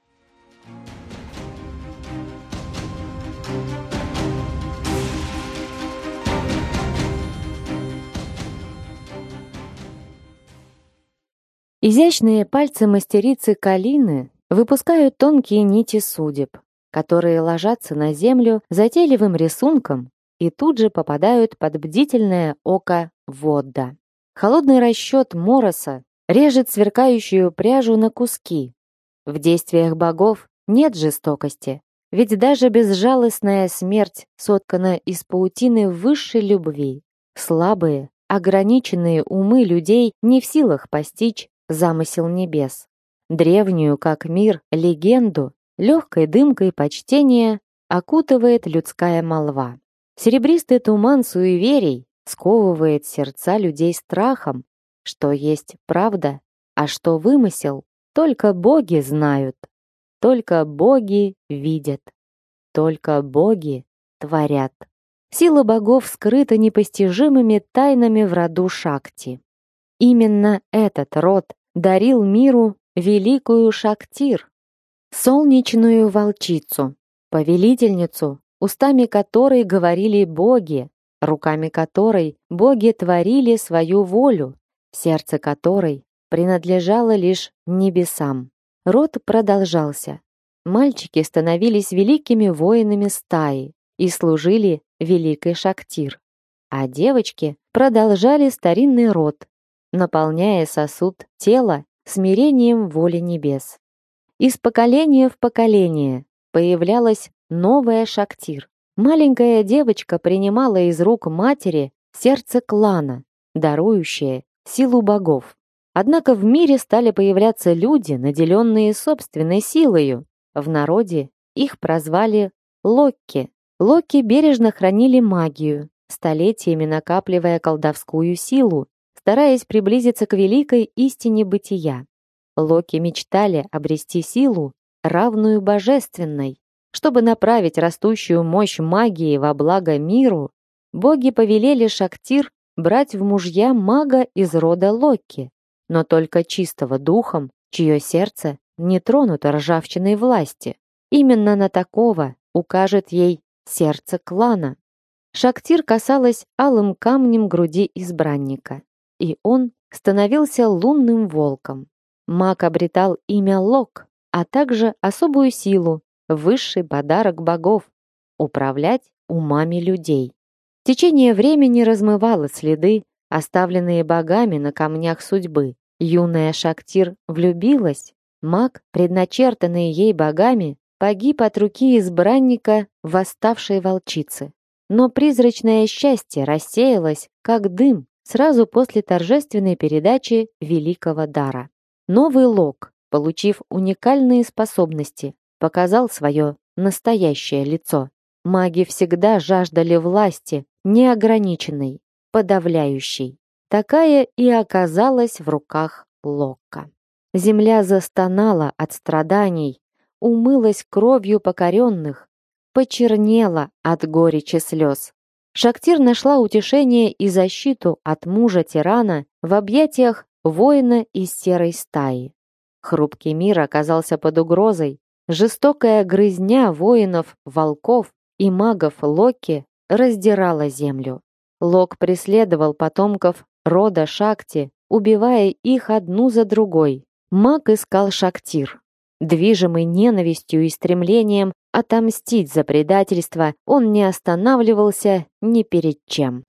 Изящные пальцы мастерицы Калины выпускают тонкие нити судеб, которые ложатся на землю затейливым рисунком и тут же попадают под бдительное око Водда. Холодный расчет Мороса режет сверкающую пряжу на куски. В действиях богов нет жестокости, ведь даже безжалостная смерть соткана из паутины высшей любви. Слабые, ограниченные умы людей не в силах постичь замысел небес. Древнюю, как мир, легенду, легкой дымкой почтения окутывает людская молва. Серебристый туман суеверий сковывает сердца людей страхом, что есть правда, а что вымысел, только боги знают, только боги видят, только боги творят. Сила богов скрыта непостижимыми тайнами в роду Шакти. Именно этот род дарил миру великую Шактир, солнечную волчицу, повелительницу, устами которой говорили боги, руками которой боги творили свою волю, сердце которой принадлежало лишь небесам. Род продолжался. Мальчики становились великими воинами стаи и служили великой Шактир, а девочки продолжали старинный род, наполняя сосуд тела смирением воли небес. Из поколения в поколение появлялась новая Шактир. Маленькая девочка принимала из рук матери сердце клана, дарующее силу богов. Однако в мире стали появляться люди, наделенные собственной силою. В народе их прозвали Локки. Локки бережно хранили магию, столетиями накапливая колдовскую силу, стараясь приблизиться к великой истине бытия. Локки мечтали обрести силу, равную божественной. Чтобы направить растущую мощь магии во благо миру, боги повелели Шактир брать в мужья мага из рода Локки, но только чистого духом, чье сердце не тронуто ржавчиной власти. Именно на такого укажет ей сердце клана. Шактир касалась алым камнем груди избранника, и он становился лунным волком. Маг обретал имя Лок, а также особую силу, высший подарок богов — управлять умами людей. Течение времени размывало следы, оставленные богами на камнях судьбы. Юная Шактир влюбилась. Маг, предначертанный ей богами, погиб от руки избранника восставшей волчицы. Но призрачное счастье рассеялось, как дым, сразу после торжественной передачи великого дара. Новый Лок, получив уникальные способности, показал свое настоящее лицо. Маги всегда жаждали власти, неограниченной, подавляющей. Такая и оказалась в руках Локка. Земля застонала от страданий, умылась кровью покоренных, почернела от горечи слез. Шактир нашла утешение и защиту от мужа-тирана в объятиях воина из серой стаи. Хрупкий мир оказался под угрозой. Жестокая грызня воинов-волков и магов Локи раздирала землю. Лок преследовал потомков рода Шакти, убивая их одну за другой. Маг искал Шактир. Движимый ненавистью и стремлением отомстить за предательство, он не останавливался ни перед чем.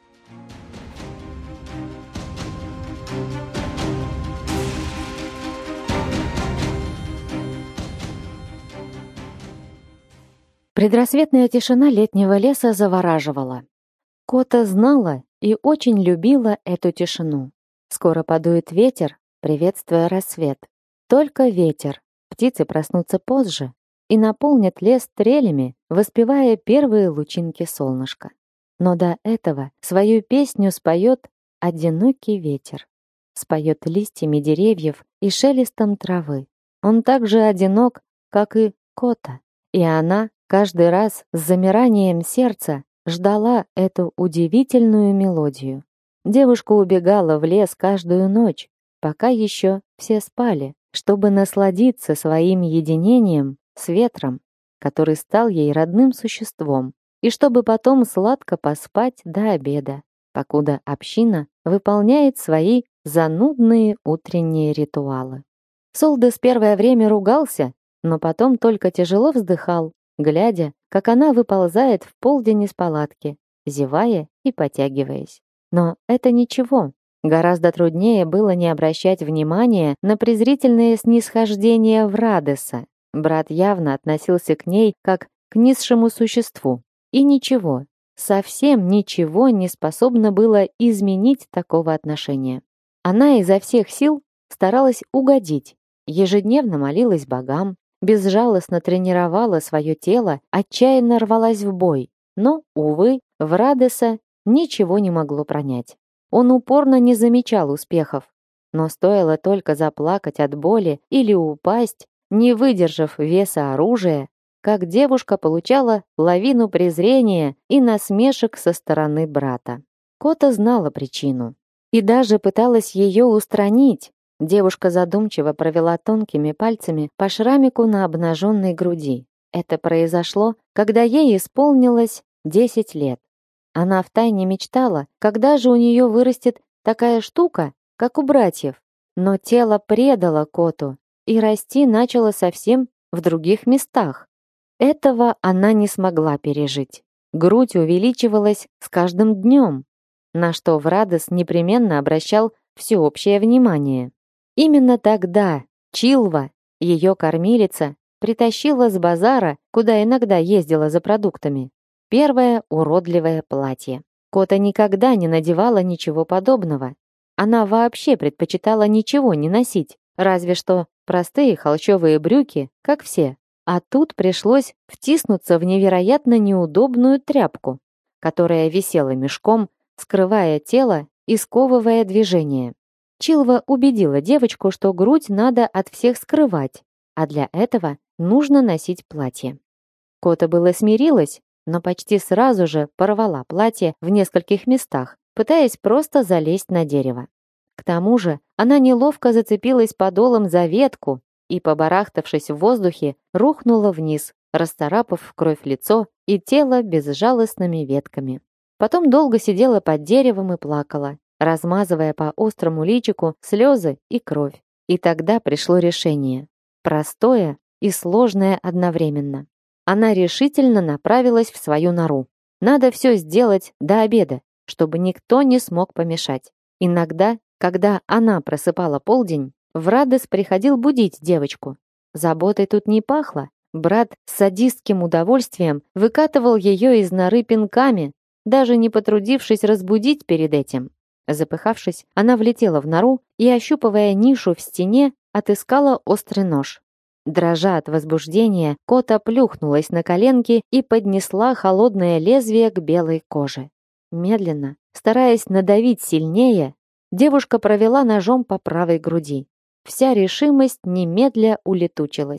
Предрассветная тишина летнего леса завораживала. Кота знала и очень любила эту тишину. Скоро подует ветер, приветствуя рассвет. Только ветер. Птицы проснутся позже и наполнят лес трелями, воспевая первые лучинки солнышка. Но до этого свою песню споет одинокий ветер. Споет листьями деревьев и шелестом травы. Он так же одинок, как и Кота. И она каждый раз с замиранием сердца ждала эту удивительную мелодию. Девушка убегала в лес каждую ночь, пока еще все спали, чтобы насладиться своим единением с ветром, который стал ей родным существом, и чтобы потом сладко поспать до обеда, покуда община выполняет свои занудные утренние ритуалы. Солдес первое время ругался, но потом только тяжело вздыхал, глядя, как она выползает в полдень из палатки, зевая и потягиваясь. Но это ничего. Гораздо труднее было не обращать внимания на презрительное снисхождение Врадеса. Брат явно относился к ней как к низшему существу. И ничего, совсем ничего не способно было изменить такого отношения. Она изо всех сил старалась угодить, ежедневно молилась богам, безжалостно тренировала свое тело, отчаянно рвалась в бой. Но, увы, Врадеса ничего не могло пронять. Он упорно не замечал успехов. Но стоило только заплакать от боли или упасть, не выдержав веса оружия, как девушка получала лавину презрения и насмешек со стороны брата. Кота знала причину и даже пыталась ее устранить. Девушка задумчиво провела тонкими пальцами по шрамику на обнаженной груди. Это произошло, когда ей исполнилось 10 лет. Она втайне мечтала, когда же у нее вырастет такая штука, как у братьев. Но тело предало Коту и расти начало совсем в других местах. Этого она не смогла пережить. Грудь увеличивалась с каждым днем, на что Врадес непременно обращал всеобщее внимание. Именно тогда Чилва, ее кормилица, притащила с базара, куда иногда ездила за продуктами, первое уродливое платье. Кота никогда не надевала ничего подобного. Она вообще предпочитала ничего не носить, разве что простые холщовые брюки, как все. А тут пришлось втиснуться в невероятно неудобную тряпку, которая висела мешком, скрывая тело и сковывая движение. Чилва убедила девочку, что грудь надо от всех скрывать, а для этого нужно носить платье. Кота было смирилась, но почти сразу же порвала платье в нескольких местах, пытаясь просто залезть на дерево. К тому же она неловко зацепилась подолом за ветку и, побарахтавшись в воздухе, рухнула вниз, расцарапав в кровь лицо и тело безжалостными ветками. Потом долго сидела под деревом и плакала, размазывая по острому личику слезы и кровь. И тогда пришло решение. Простое и сложное одновременно. Она решительно направилась в свою нору. Надо все сделать до обеда, чтобы никто не смог помешать. Иногда, когда она просыпала полдень, Врадес приходил будить девочку. Заботой тут не пахло. Брат с садистским удовольствием выкатывал ее из норы пинками, даже не потрудившись разбудить перед этим. Запыхавшись, она влетела в нору и, ощупывая нишу в стене, отыскала острый нож. Дрожа от возбуждения, Кота плюхнулась на коленки и поднесла холодное лезвие к белой коже. Медленно, стараясь надавить сильнее, девушка провела ножом по правой груди. Вся решимость немедля улетучилась.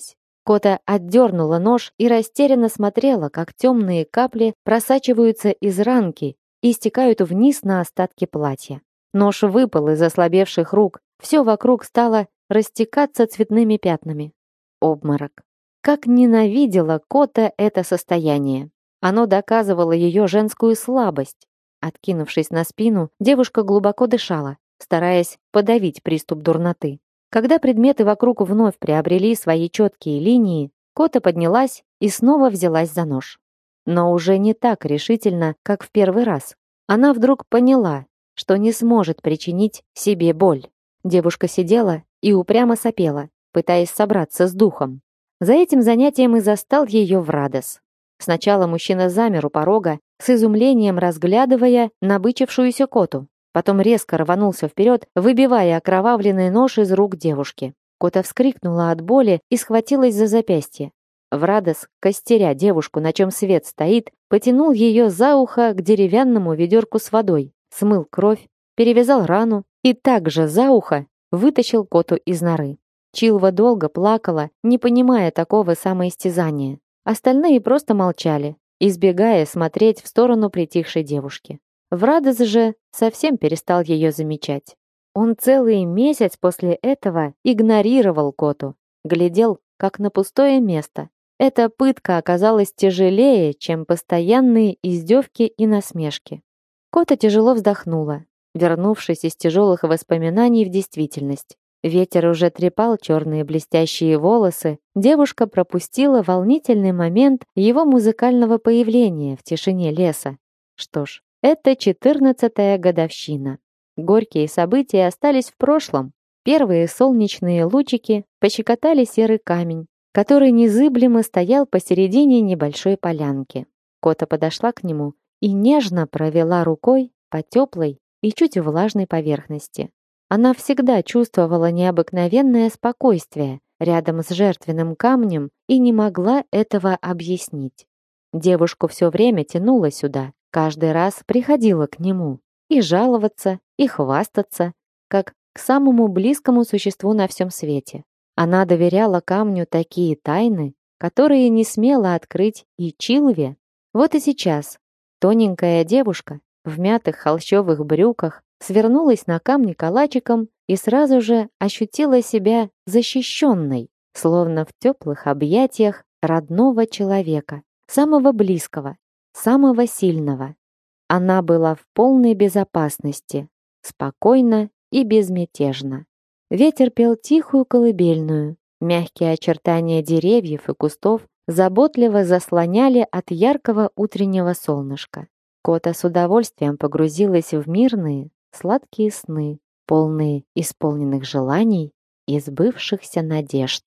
Кота отдернула нож и растерянно смотрела, как темные капли просачиваются из ранки и стекают вниз на остатки платья. Нож выпал из ослабевших рук, все вокруг стало растекаться цветными пятнами. Обморок. Как ненавидела Кота это состояние. Оно доказывало ее женскую слабость. Откинувшись на спину, девушка глубоко дышала, стараясь подавить приступ дурноты. Когда предметы вокруг вновь приобрели свои четкие линии, Кота поднялась и снова взялась за нож. Но уже не так решительно, как в первый раз. Она вдруг поняла, что не сможет причинить себе боль. Девушка сидела и упрямо сопела, пытаясь собраться с духом. За этим занятием и застал ее Врадос. Сначала мужчина замер у порога, с изумлением разглядывая набычившуюся Коту. Потом резко рванулся вперед, выбивая окровавленный нож из рук девушки. Кота вскрикнула от боли и схватилась за запястье. Врадос, костеря девушку, на чем свет стоит, потянул ее за ухо к деревянному ведерку с водой, смыл кровь, перевязал рану и также за ухо вытащил Коту из норы. Чилва долго плакала, не понимая такого самоистязания. Остальные просто молчали, избегая смотреть в сторону притихшей девушки. Врадос же совсем перестал ее замечать. Он целый месяц после этого игнорировал Коту, глядел как на пустое место. Эта пытка оказалась тяжелее, чем постоянные издевки и насмешки. Кота тяжело вздохнула, вернувшись из тяжелых воспоминаний в действительность. Ветер уже трепал черные блестящие волосы, девушка пропустила волнительный момент его музыкального появления в тишине леса. Что ж, это 14-я годовщина. Горькие события остались в прошлом. Первые солнечные лучики пощекотали серый камень, который незыблемо стоял посередине небольшой полянки. Кота подошла к нему и нежно провела рукой по теплой и чуть влажной поверхности. Она всегда чувствовала необыкновенное спокойствие рядом с жертвенным камнем и не могла этого объяснить. Девушку все время тянуло сюда, каждый раз приходила к нему. И жаловаться, и хвастаться, как к самому близкому существу на всем свете. Она доверяла камню такие тайны, которые не смела открыть и Чилве. Вот и сейчас тоненькая девушка в мятых холщовых брюках свернулась на камне калачиком и сразу же ощутила себя защищенной, словно в теплых объятиях родного человека, самого близкого, самого сильного. Она была в полной безопасности, спокойна и безмятежна. Ветер пел тихую колыбельную, мягкие очертания деревьев и кустов заботливо заслоняли от яркого утреннего солнышка. Кота с удовольствием погрузилась в мирные, сладкие сны, полные исполненных желаний и сбывшихся надежд.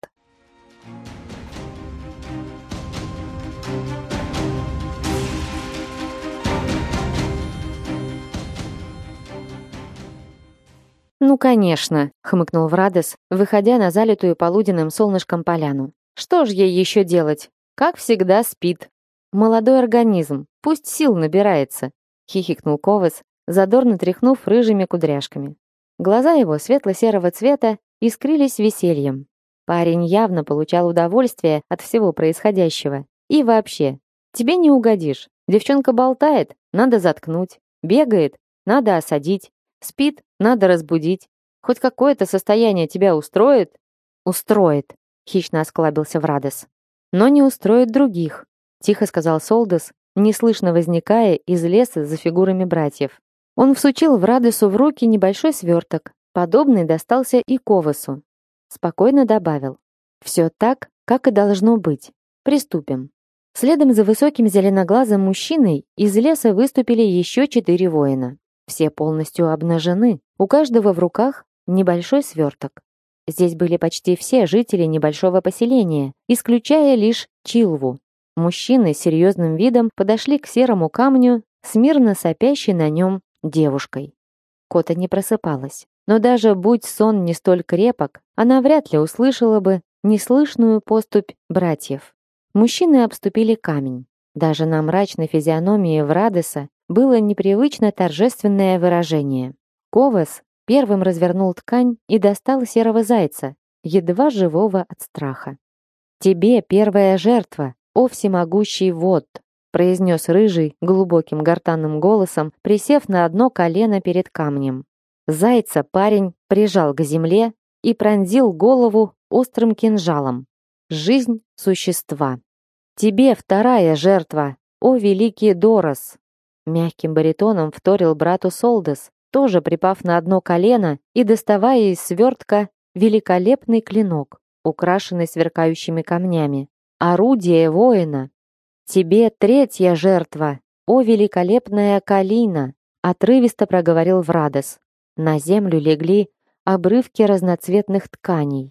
«Ну, конечно», — хмыкнул Врадос, выходя на залитую полуденным солнышком поляну. «Что ж ей еще делать? Как всегда спит. Молодой организм, пусть сил набирается», — хихикнул Ковас, задорно тряхнув рыжими кудряшками. Глаза его светло-серого цвета искрились весельем. Парень явно получал удовольствие от всего происходящего. И вообще, тебе не угодишь. Девчонка болтает, надо заткнуть. Бегает, надо осадить. Спит, надо разбудить. Хоть какое-то состояние тебя устроит? Устроит, хищно осклабился Врадос. Но не устроит других, тихо сказал Солдас, неслышно возникая из леса за фигурами братьев. Он всучил Врадосу в руки небольшой сверток. Подобный достался и Ковасу. Спокойно добавил. Все так, как и должно быть. Приступим. Следом за высоким зеленоглазым мужчиной из леса выступили еще 4 воина. Все полностью обнажены, у каждого в руках небольшой сверток. Здесь были почти все жители небольшого поселения, исключая лишь Чилву. Мужчины с серьезным видом подошли к серому камню, смирно сопящей на нем девушкой. Кота не просыпалась, но даже будь сон не столь крепок, она вряд ли услышала бы неслышную поступь братьев. Мужчины обступили камень. Даже на мрачной физиономии Врадоса было непривычно торжественное выражение. Ковас первым развернул ткань и достал серого зайца, едва живого от страха. Тебе первая жертва, о всемогущий Вод, произнес рыжий глубоким гортанным голосом, присев на одно колено перед камнем. Зайца парень прижал к земле и пронзил голову острым кинжалом. Жизнь существа. Тебе вторая жертва, о великий Дорос. Мягким баритоном вторил брату Солдес, тоже припав на одно колено и доставая из свертка великолепный клинок, украшенный сверкающими камнями. Орудие воина. Тебе третья жертва, о великолепная Калина, отрывисто проговорил Врадос. На землю легли обрывки разноцветных тканей.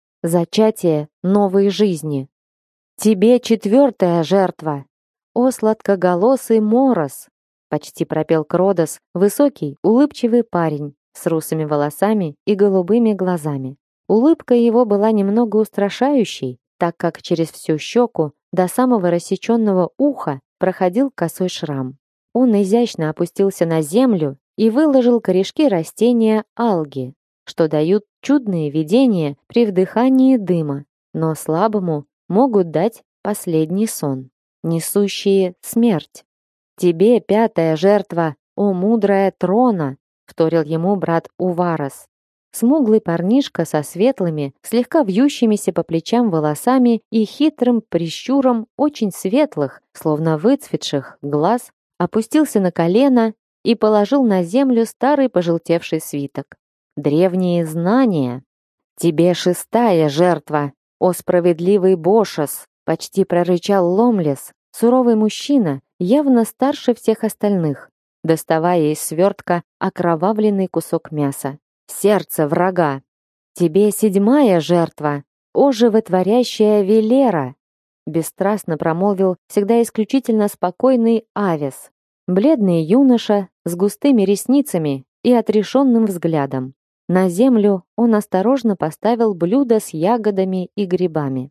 Зачатие новой жизни. Тебе четвертая жертва, о сладкоголосый Морос, почти пропел Кродос, высокий, улыбчивый парень с русыми волосами и голубыми глазами. Улыбка его была немного устрашающей, так как через всю щеку до самого рассеченного уха проходил косой шрам. Он изящно опустился на землю и выложил корешки растения алги, что дают чудные видения при вдыхании дыма, но слабому могут дать последний сон, несущие смерть. Тебе пятая жертва, о мудрая Трона, вторил ему брат Уварос. Смуглый парнишка со светлыми, слегка вьющимися по плечам волосами и хитрым прищуром очень светлых, словно выцветших, глаз, опустился на колено и положил на землю старый пожелтевший свиток. Древние знания. Тебе шестая жертва, о справедливый Бошос, почти прорычал Ломлес, суровый мужчина, явно старше всех остальных, доставая из свертка окровавленный кусок мяса. Сердце врага. Тебе седьмая жертва, о животворящая Велера, бесстрастно промолвил всегда исключительно спокойный Авес, бледный юноша с густыми ресницами и отрешенным взглядом. На землю он осторожно поставил блюдо с ягодами и грибами.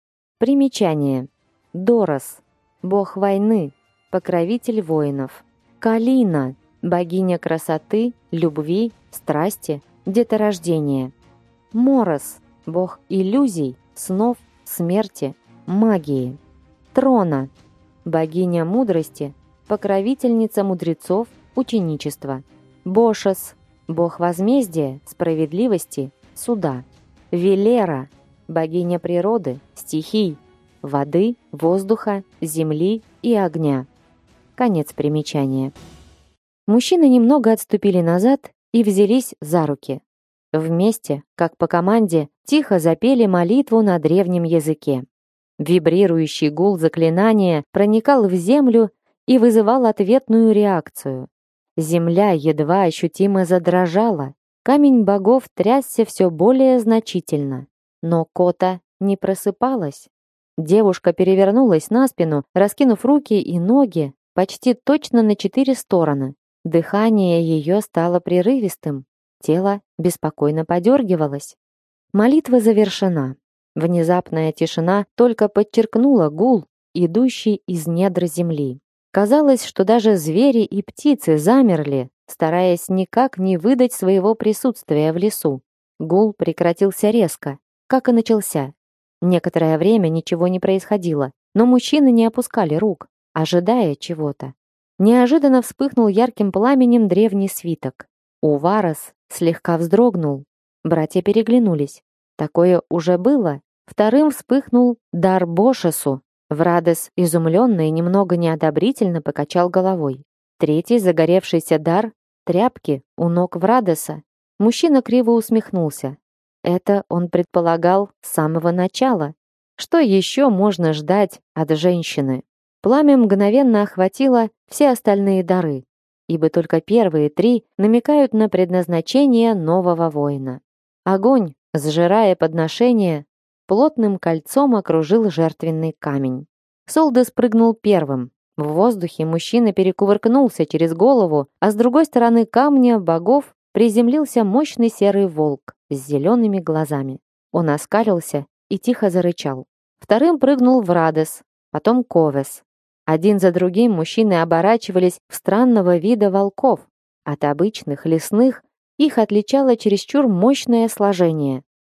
Примечание. Дорос, бог войны, покровитель воинов. Калина, богиня красоты, любви, страсти, деторождения. Морос, бог иллюзий, снов, смерти, магии. Трона, богиня мудрости, покровительница мудрецов, ученичества. Бошос, бог возмездия, справедливости, суда. Велера, богиня природы, стихий, воды, воздуха, земли и огня. Конец примечания. Мужчины немного отступили назад и взялись за руки. Вместе, как по команде, тихо запели молитву на древнем языке. Вибрирующий гул заклинания проникал в землю и вызывал ответную реакцию. Земля едва ощутимо задрожала, камень богов трясся все более значительно. Но Кота не просыпалась. Девушка перевернулась на спину, раскинув руки и ноги почти точно на 4 стороны. Дыхание ее стало прерывистым, тело беспокойно подергивалось. Молитва завершена. Внезапная тишина только подчеркнула гул, идущий из недр земли. Казалось, что даже звери и птицы замерли, стараясь никак не выдать своего присутствия в лесу. Гул прекратился резко, как и начался. Некоторое время ничего не происходило, но мужчины не опускали рук, ожидая чего-то. Неожиданно вспыхнул ярким пламенем древний свиток. Уварос слегка вздрогнул. Братья переглянулись. Такое уже было. Вторым вспыхнул дар Бошесу. Врадос, изумленно и немного неодобрительно, покачал головой. Третий загоревшийся дар тряпки у ног Врадоса. Мужчина криво усмехнулся. Это он предполагал с самого начала. Что еще можно ждать от женщины? Пламя мгновенно охватило все остальные дары, ибо только первые 3 намекают на предназначение нового воина. Огонь, сжирая подношение, плотным кольцом окружил жертвенный камень. Солдес прыгнул первым. В воздухе мужчина перекувыркнулся через голову, а с другой стороны камня богов приземлился мощный серый волк с зелеными глазами. Он оскалился и тихо зарычал. Вторым прыгнул Врадос, потом Ковес. Один за другим мужчины оборачивались в странного вида волков. От обычных лесных их отличало чересчур мощное сложение.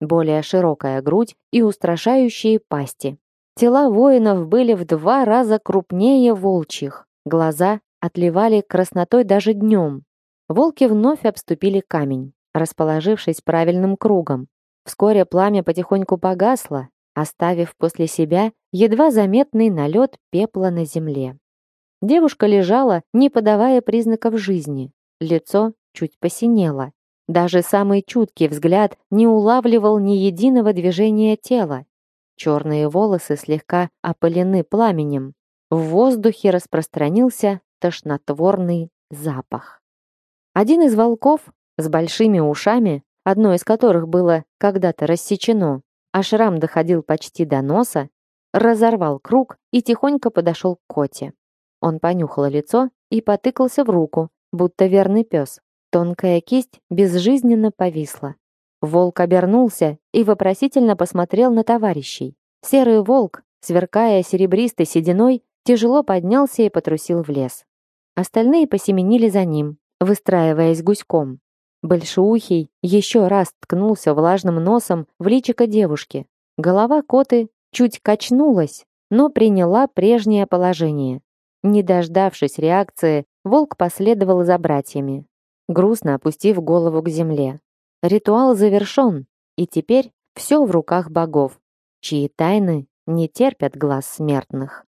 более широкая грудь и устрашающие пасти. Тела воинов были в 2 раза крупнее волчьих, глаза отливали краснотой даже днем. Волки вновь обступили камень, расположившись правильным кругом. Вскоре пламя потихоньку погасло, оставив после себя едва заметный налет пепла на земле. Девушка лежала, не подавая признаков жизни. Лицо чуть посинело. Даже самый чуткий взгляд не улавливал ни единого движения тела. Черные волосы слегка опалены пламенем. В воздухе распространился тошнотворный запах. Один из волков с большими ушами, одно из которых было когда-то рассечено, а шрам доходил почти до носа, разорвал круг и тихонько подошел к Коте. Он понюхал лицо и потыкался в руку, будто верный пес. Тонкая кисть безжизненно повисла. Волк обернулся и вопросительно посмотрел на товарищей. Серый волк, сверкая серебристой сединой, тяжело поднялся и потрусил в лес. Остальные посеменили за ним, выстраиваясь гуськом. Большеухий еще раз ткнулся влажным носом в личико девушки. Голова Коты чуть качнулась, но приняла прежнее положение. Не дождавшись реакции, волк последовал за братьями, грустно опустив голову к земле. Ритуал завершен, и теперь все в руках богов, чьи тайны не терпят глаз смертных.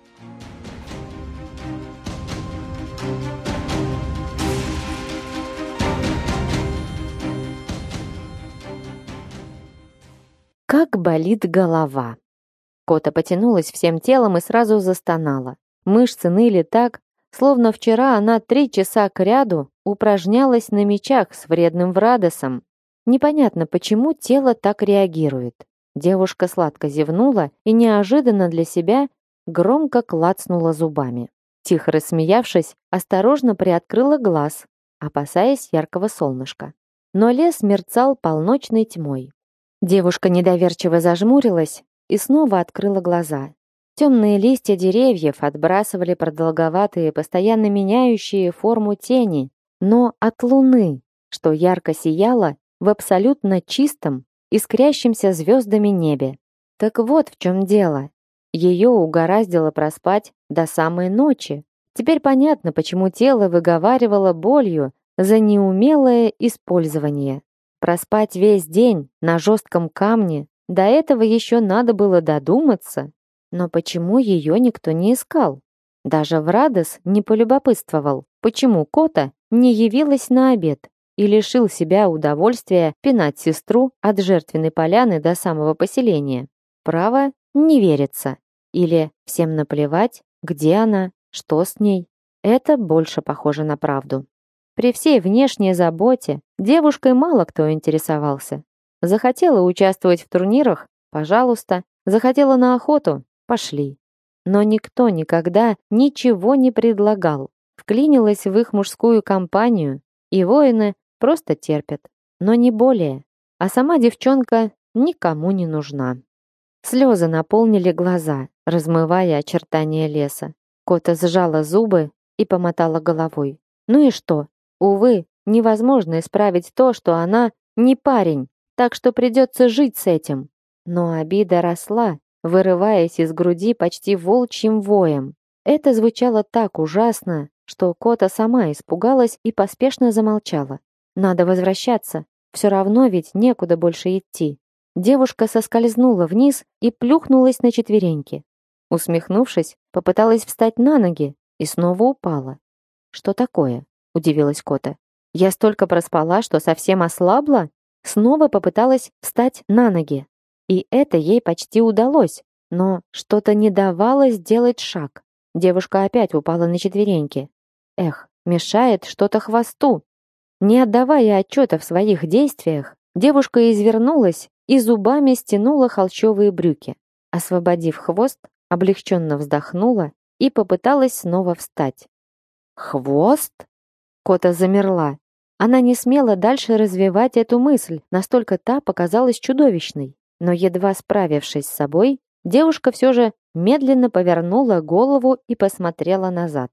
Как болит голова! Кота потянулась всем телом и сразу застонала. Мышцы ныли так, словно вчера она 3 часа кряду упражнялась на мечах с вредным Врадосом. Непонятно, почему тело так реагирует. Девушка сладко зевнула и неожиданно для себя громко клацнула зубами. Тихо рассмеявшись, осторожно приоткрыла глаз, опасаясь яркого солнышка. Но лес мерцал полночной тьмой. Девушка недоверчиво зажмурилась и снова открыла глаза. Темные листья деревьев отбрасывали продолговатые, постоянно меняющие форму тени, но от луны, что ярко сияло в абсолютно чистом, искрящемся звездами небе. Так вот в чем дело. Ее угораздило проспать до самой ночи. Теперь понятно, почему тело выговаривало болью за неумелое использование. Проспать весь день на жестком камне, до этого еще надо было додуматься. Но почему ее никто не искал? Даже Врадос не полюбопытствовал, почему Кота не явилась на обед и лишил себя удовольствия пинать сестру от жертвенной поляны до самого поселения. Право не верится. Или всем наплевать, где она, что с ней. Это больше похоже на правду. При всей внешней заботе девушкой мало кто интересовался. Захотела участвовать в турнирах? Пожалуйста. Захотела на охоту? Пошли. Но никто никогда ничего не предлагал. Вклинилась в их мужскую компанию, и воины просто терпят, но не более. А сама девчонка никому не нужна. Слезы наполнили глаза, размывая очертания леса. Кота сжала зубы и помотала головой. Ну и что? Увы, невозможно исправить то, что она не парень, так что придется жить с этим. Но обида росла, вырываясь из груди почти волчьим воем. Это звучало так ужасно, что Кота сама испугалась и поспешно замолчала. Надо возвращаться, все равно ведь некуда больше идти. Девушка соскользнула вниз и плюхнулась на четвереньки. Усмехнувшись, попыталась встать на ноги и снова упала. «Что такое?» — удивилась Кота. «Я столько проспала, что совсем ослабла?» Снова попыталась встать на ноги. И это ей почти удалось, но что-то не давало сделать шаг. Девушка опять упала на четвереньки. Эх, мешает что-то хвосту. Не отдавая отчета в своих действиях, девушка извернулась и зубами стянула холщовые брюки. Освободив хвост, облегченно вздохнула и попыталась снова встать. «Хвост?» Кота замерла. Она не смела дальше развивать эту мысль, настолько та показалась чудовищной. Но едва справившись с собой, девушка все же медленно повернула голову и посмотрела назад.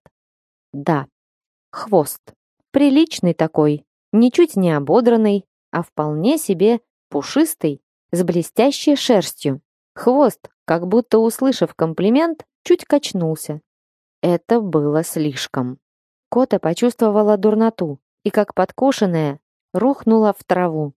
Да, хвост. Приличный такой, ничуть не ободранный, а вполне себе пушистый с блестящей шерстью. Хвост, как будто услышав комплимент, чуть качнулся. Это было слишком. Кота почувствовала дурноту и, как подкошенная, рухнула в траву.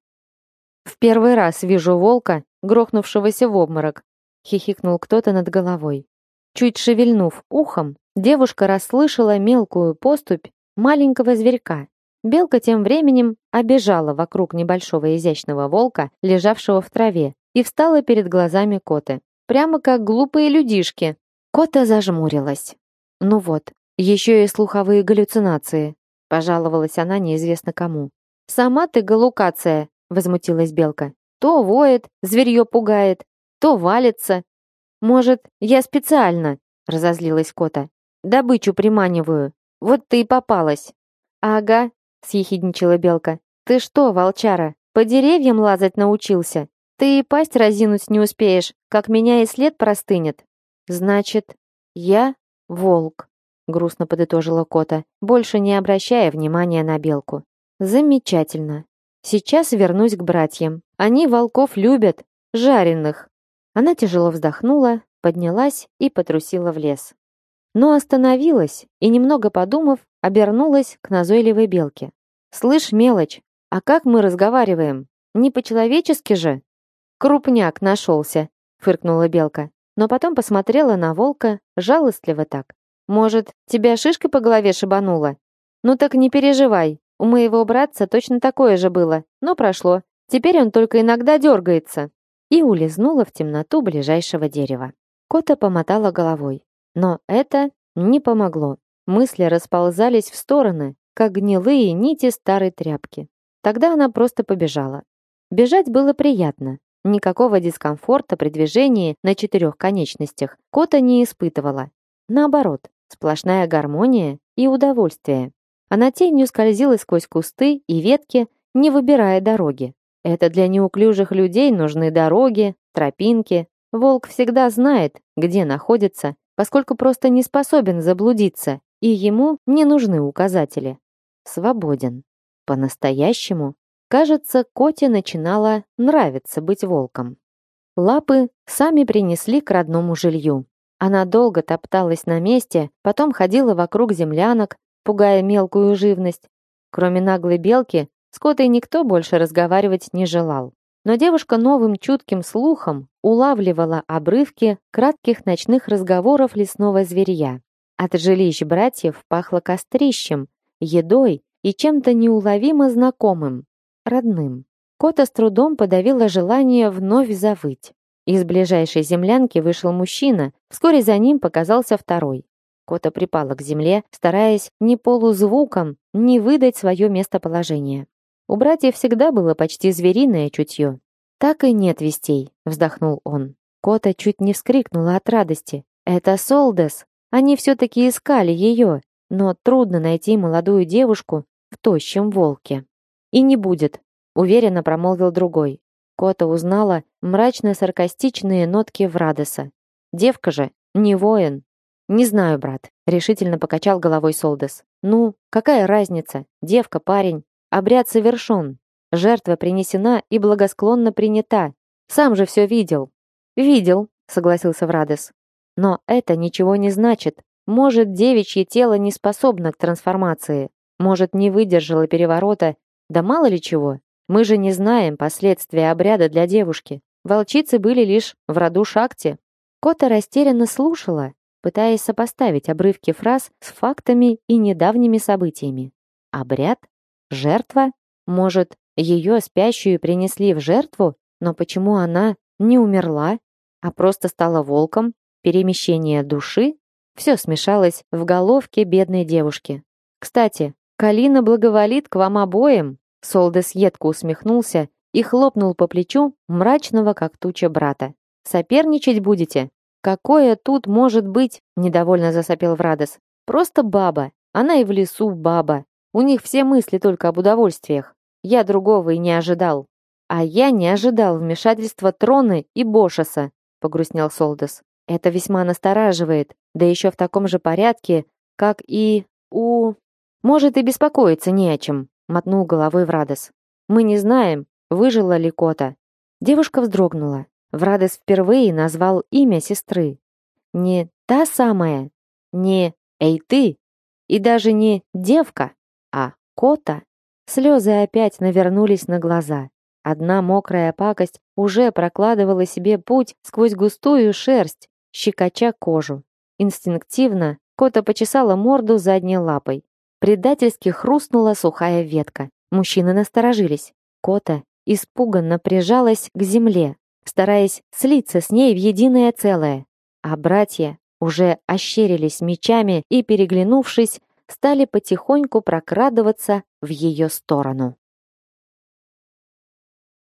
«В первый раз вижу волка, грохнувшегося в обморок», хихикнул кто-то над головой. Чуть шевельнув ухом, девушка расслышала мелкую поступь маленького зверька. Белка тем временем обежала вокруг небольшого изящного волка, лежавшего в траве, и встала перед глазами Коты. Прямо как глупые людишки. Кота зажмурилась. Ну вот, еще и слуховые галлюцинации, пожаловалась она неизвестно кому. Сама ты галлюкация, возмутилась Белка. То воет, зверье пугает, то валится. Может, я специально, разозлилась Кота. Добычу приманиваю. Вот ты и попалась. Ага, съехидничала Белка. Ты что, волчара, по деревьям лазать научился? Ты и пасть разинуть не успеешь, как меня и след простынет. Значит, я волк, грустно подытожила Кота, больше не обращая внимания на Белку. Замечательно. Сейчас вернусь к братьям. Они волков любят, жареных. Она тяжело вздохнула, поднялась и потрусила в лес. Но остановилась и, немного подумав, обернулась к назойливой белке. «Слышь, мелочь, а как мы разговариваем? Не по-человечески же?» «Крупняк нашелся», — фыркнула белка, но потом посмотрела на волка жалостливо так. «Может, тебя шишкой по голове шибануло? Ну так не переживай, у моего братца точно такое же было, но прошло. Теперь он только иногда дергается». И улизнула в темноту ближайшего дерева. Кота помотала головой. Но это не помогло. Мысли расползались в стороны, как гнилые нити старой тряпки. Тогда она просто побежала. Бежать было приятно. Никакого дискомфорта при движении на 4 конечностях Кота не испытывала. Наоборот, сплошная гармония и удовольствие. Она тенью скользила сквозь кусты и ветки, не выбирая дороги. Это для неуклюжих людей нужны дороги, тропинки. Волк всегда знает, где находится, поскольку просто не способен заблудиться, и ему не нужны указатели. Свободен. По-настоящему. Кажется, Коте начинало нравиться быть волком. Лапы сами принесли к родному жилью. Она долго топталась на месте, потом ходила вокруг землянок, пугая мелкую живность. Кроме наглой белки, с Котой никто больше разговаривать не желал. Но девушка новым чутким слухом улавливала обрывки кратких ночных разговоров лесного зверья. От жилищ братьев пахло кострищем, едой и чем-то неуловимо знакомым, родным. Кота с трудом подавила желание вновь завыть. Из ближайшей землянки вышел мужчина, вскоре за ним показался второй. Кота припала к земле, стараясь ни полузвуком не выдать свое местоположение. У братьев всегда было почти звериное чутье. «Так и нет вестей», — вздохнул он. Кота чуть не вскрикнула от радости. «Это Солдес! Они все-таки искали ее, но трудно найти молодую девушку в тощем волке». «И не будет», — уверенно промолвил другой. Кота узнала мрачно-саркастичные нотки Врадеса. «Девка же, не воин». «Не знаю, брат», — решительно покачал головой Солдес. «Ну, какая разница? Девка, парень. Обряд совершен. Жертва принесена и благосклонно принята. Сам же все видел». «Видел», — согласился Врадес. «Но это ничего не значит. Может, девичье тело не способно к трансформации. Может, не выдержало переворота. Да мало ли чего. Мы же не знаем последствия обряда для девушки. Волчицы были лишь в роду Шакти». Кота растерянно слушала, пытаясь сопоставить обрывки фраз с фактами и недавними событиями. Обряд? Жертва? Может, ее спящую принесли в жертву, но почему она не умерла, а просто стала волком? Перемещение души? Все смешалось в головке бедной девушки. «Кстати, Калина благоволит к вам обоим», Солдес едко усмехнулся и хлопнул по плечу мрачного как туча брата. «Соперничать будете?» «Какое тут может быть?» – недовольно засопел Врадес. «Просто баба. Она и в лесу баба. У них все мысли только об удовольствиях. Я другого и не ожидал». «А я не ожидал вмешательства Троны и Бошеса», – погрустнел Солдес. «Это весьма настораживает, да еще в таком же порядке, как и у...» «Может, и беспокоиться не о чем», – мотнул головой Врадес. «Мы не знаем, выжила ли Кота. Девушка вздрогнула. Врадес впервые назвал имя сестры. Не та самая, не «Эй ты!» и даже не «девка», а «кота». Слезы опять навернулись на глаза. Одна мокрая пакость уже прокладывала себе путь сквозь густую шерсть, щекоча кожу. Инстинктивно кота почесала морду задней лапой. Предательски хрустнула сухая ветка. Мужчины насторожились. Кота испуганно прижалась к земле, стараясь слиться с ней в единое целое. А братья уже ощерились мечами и, переглянувшись, стали потихоньку прокрадываться в ее сторону.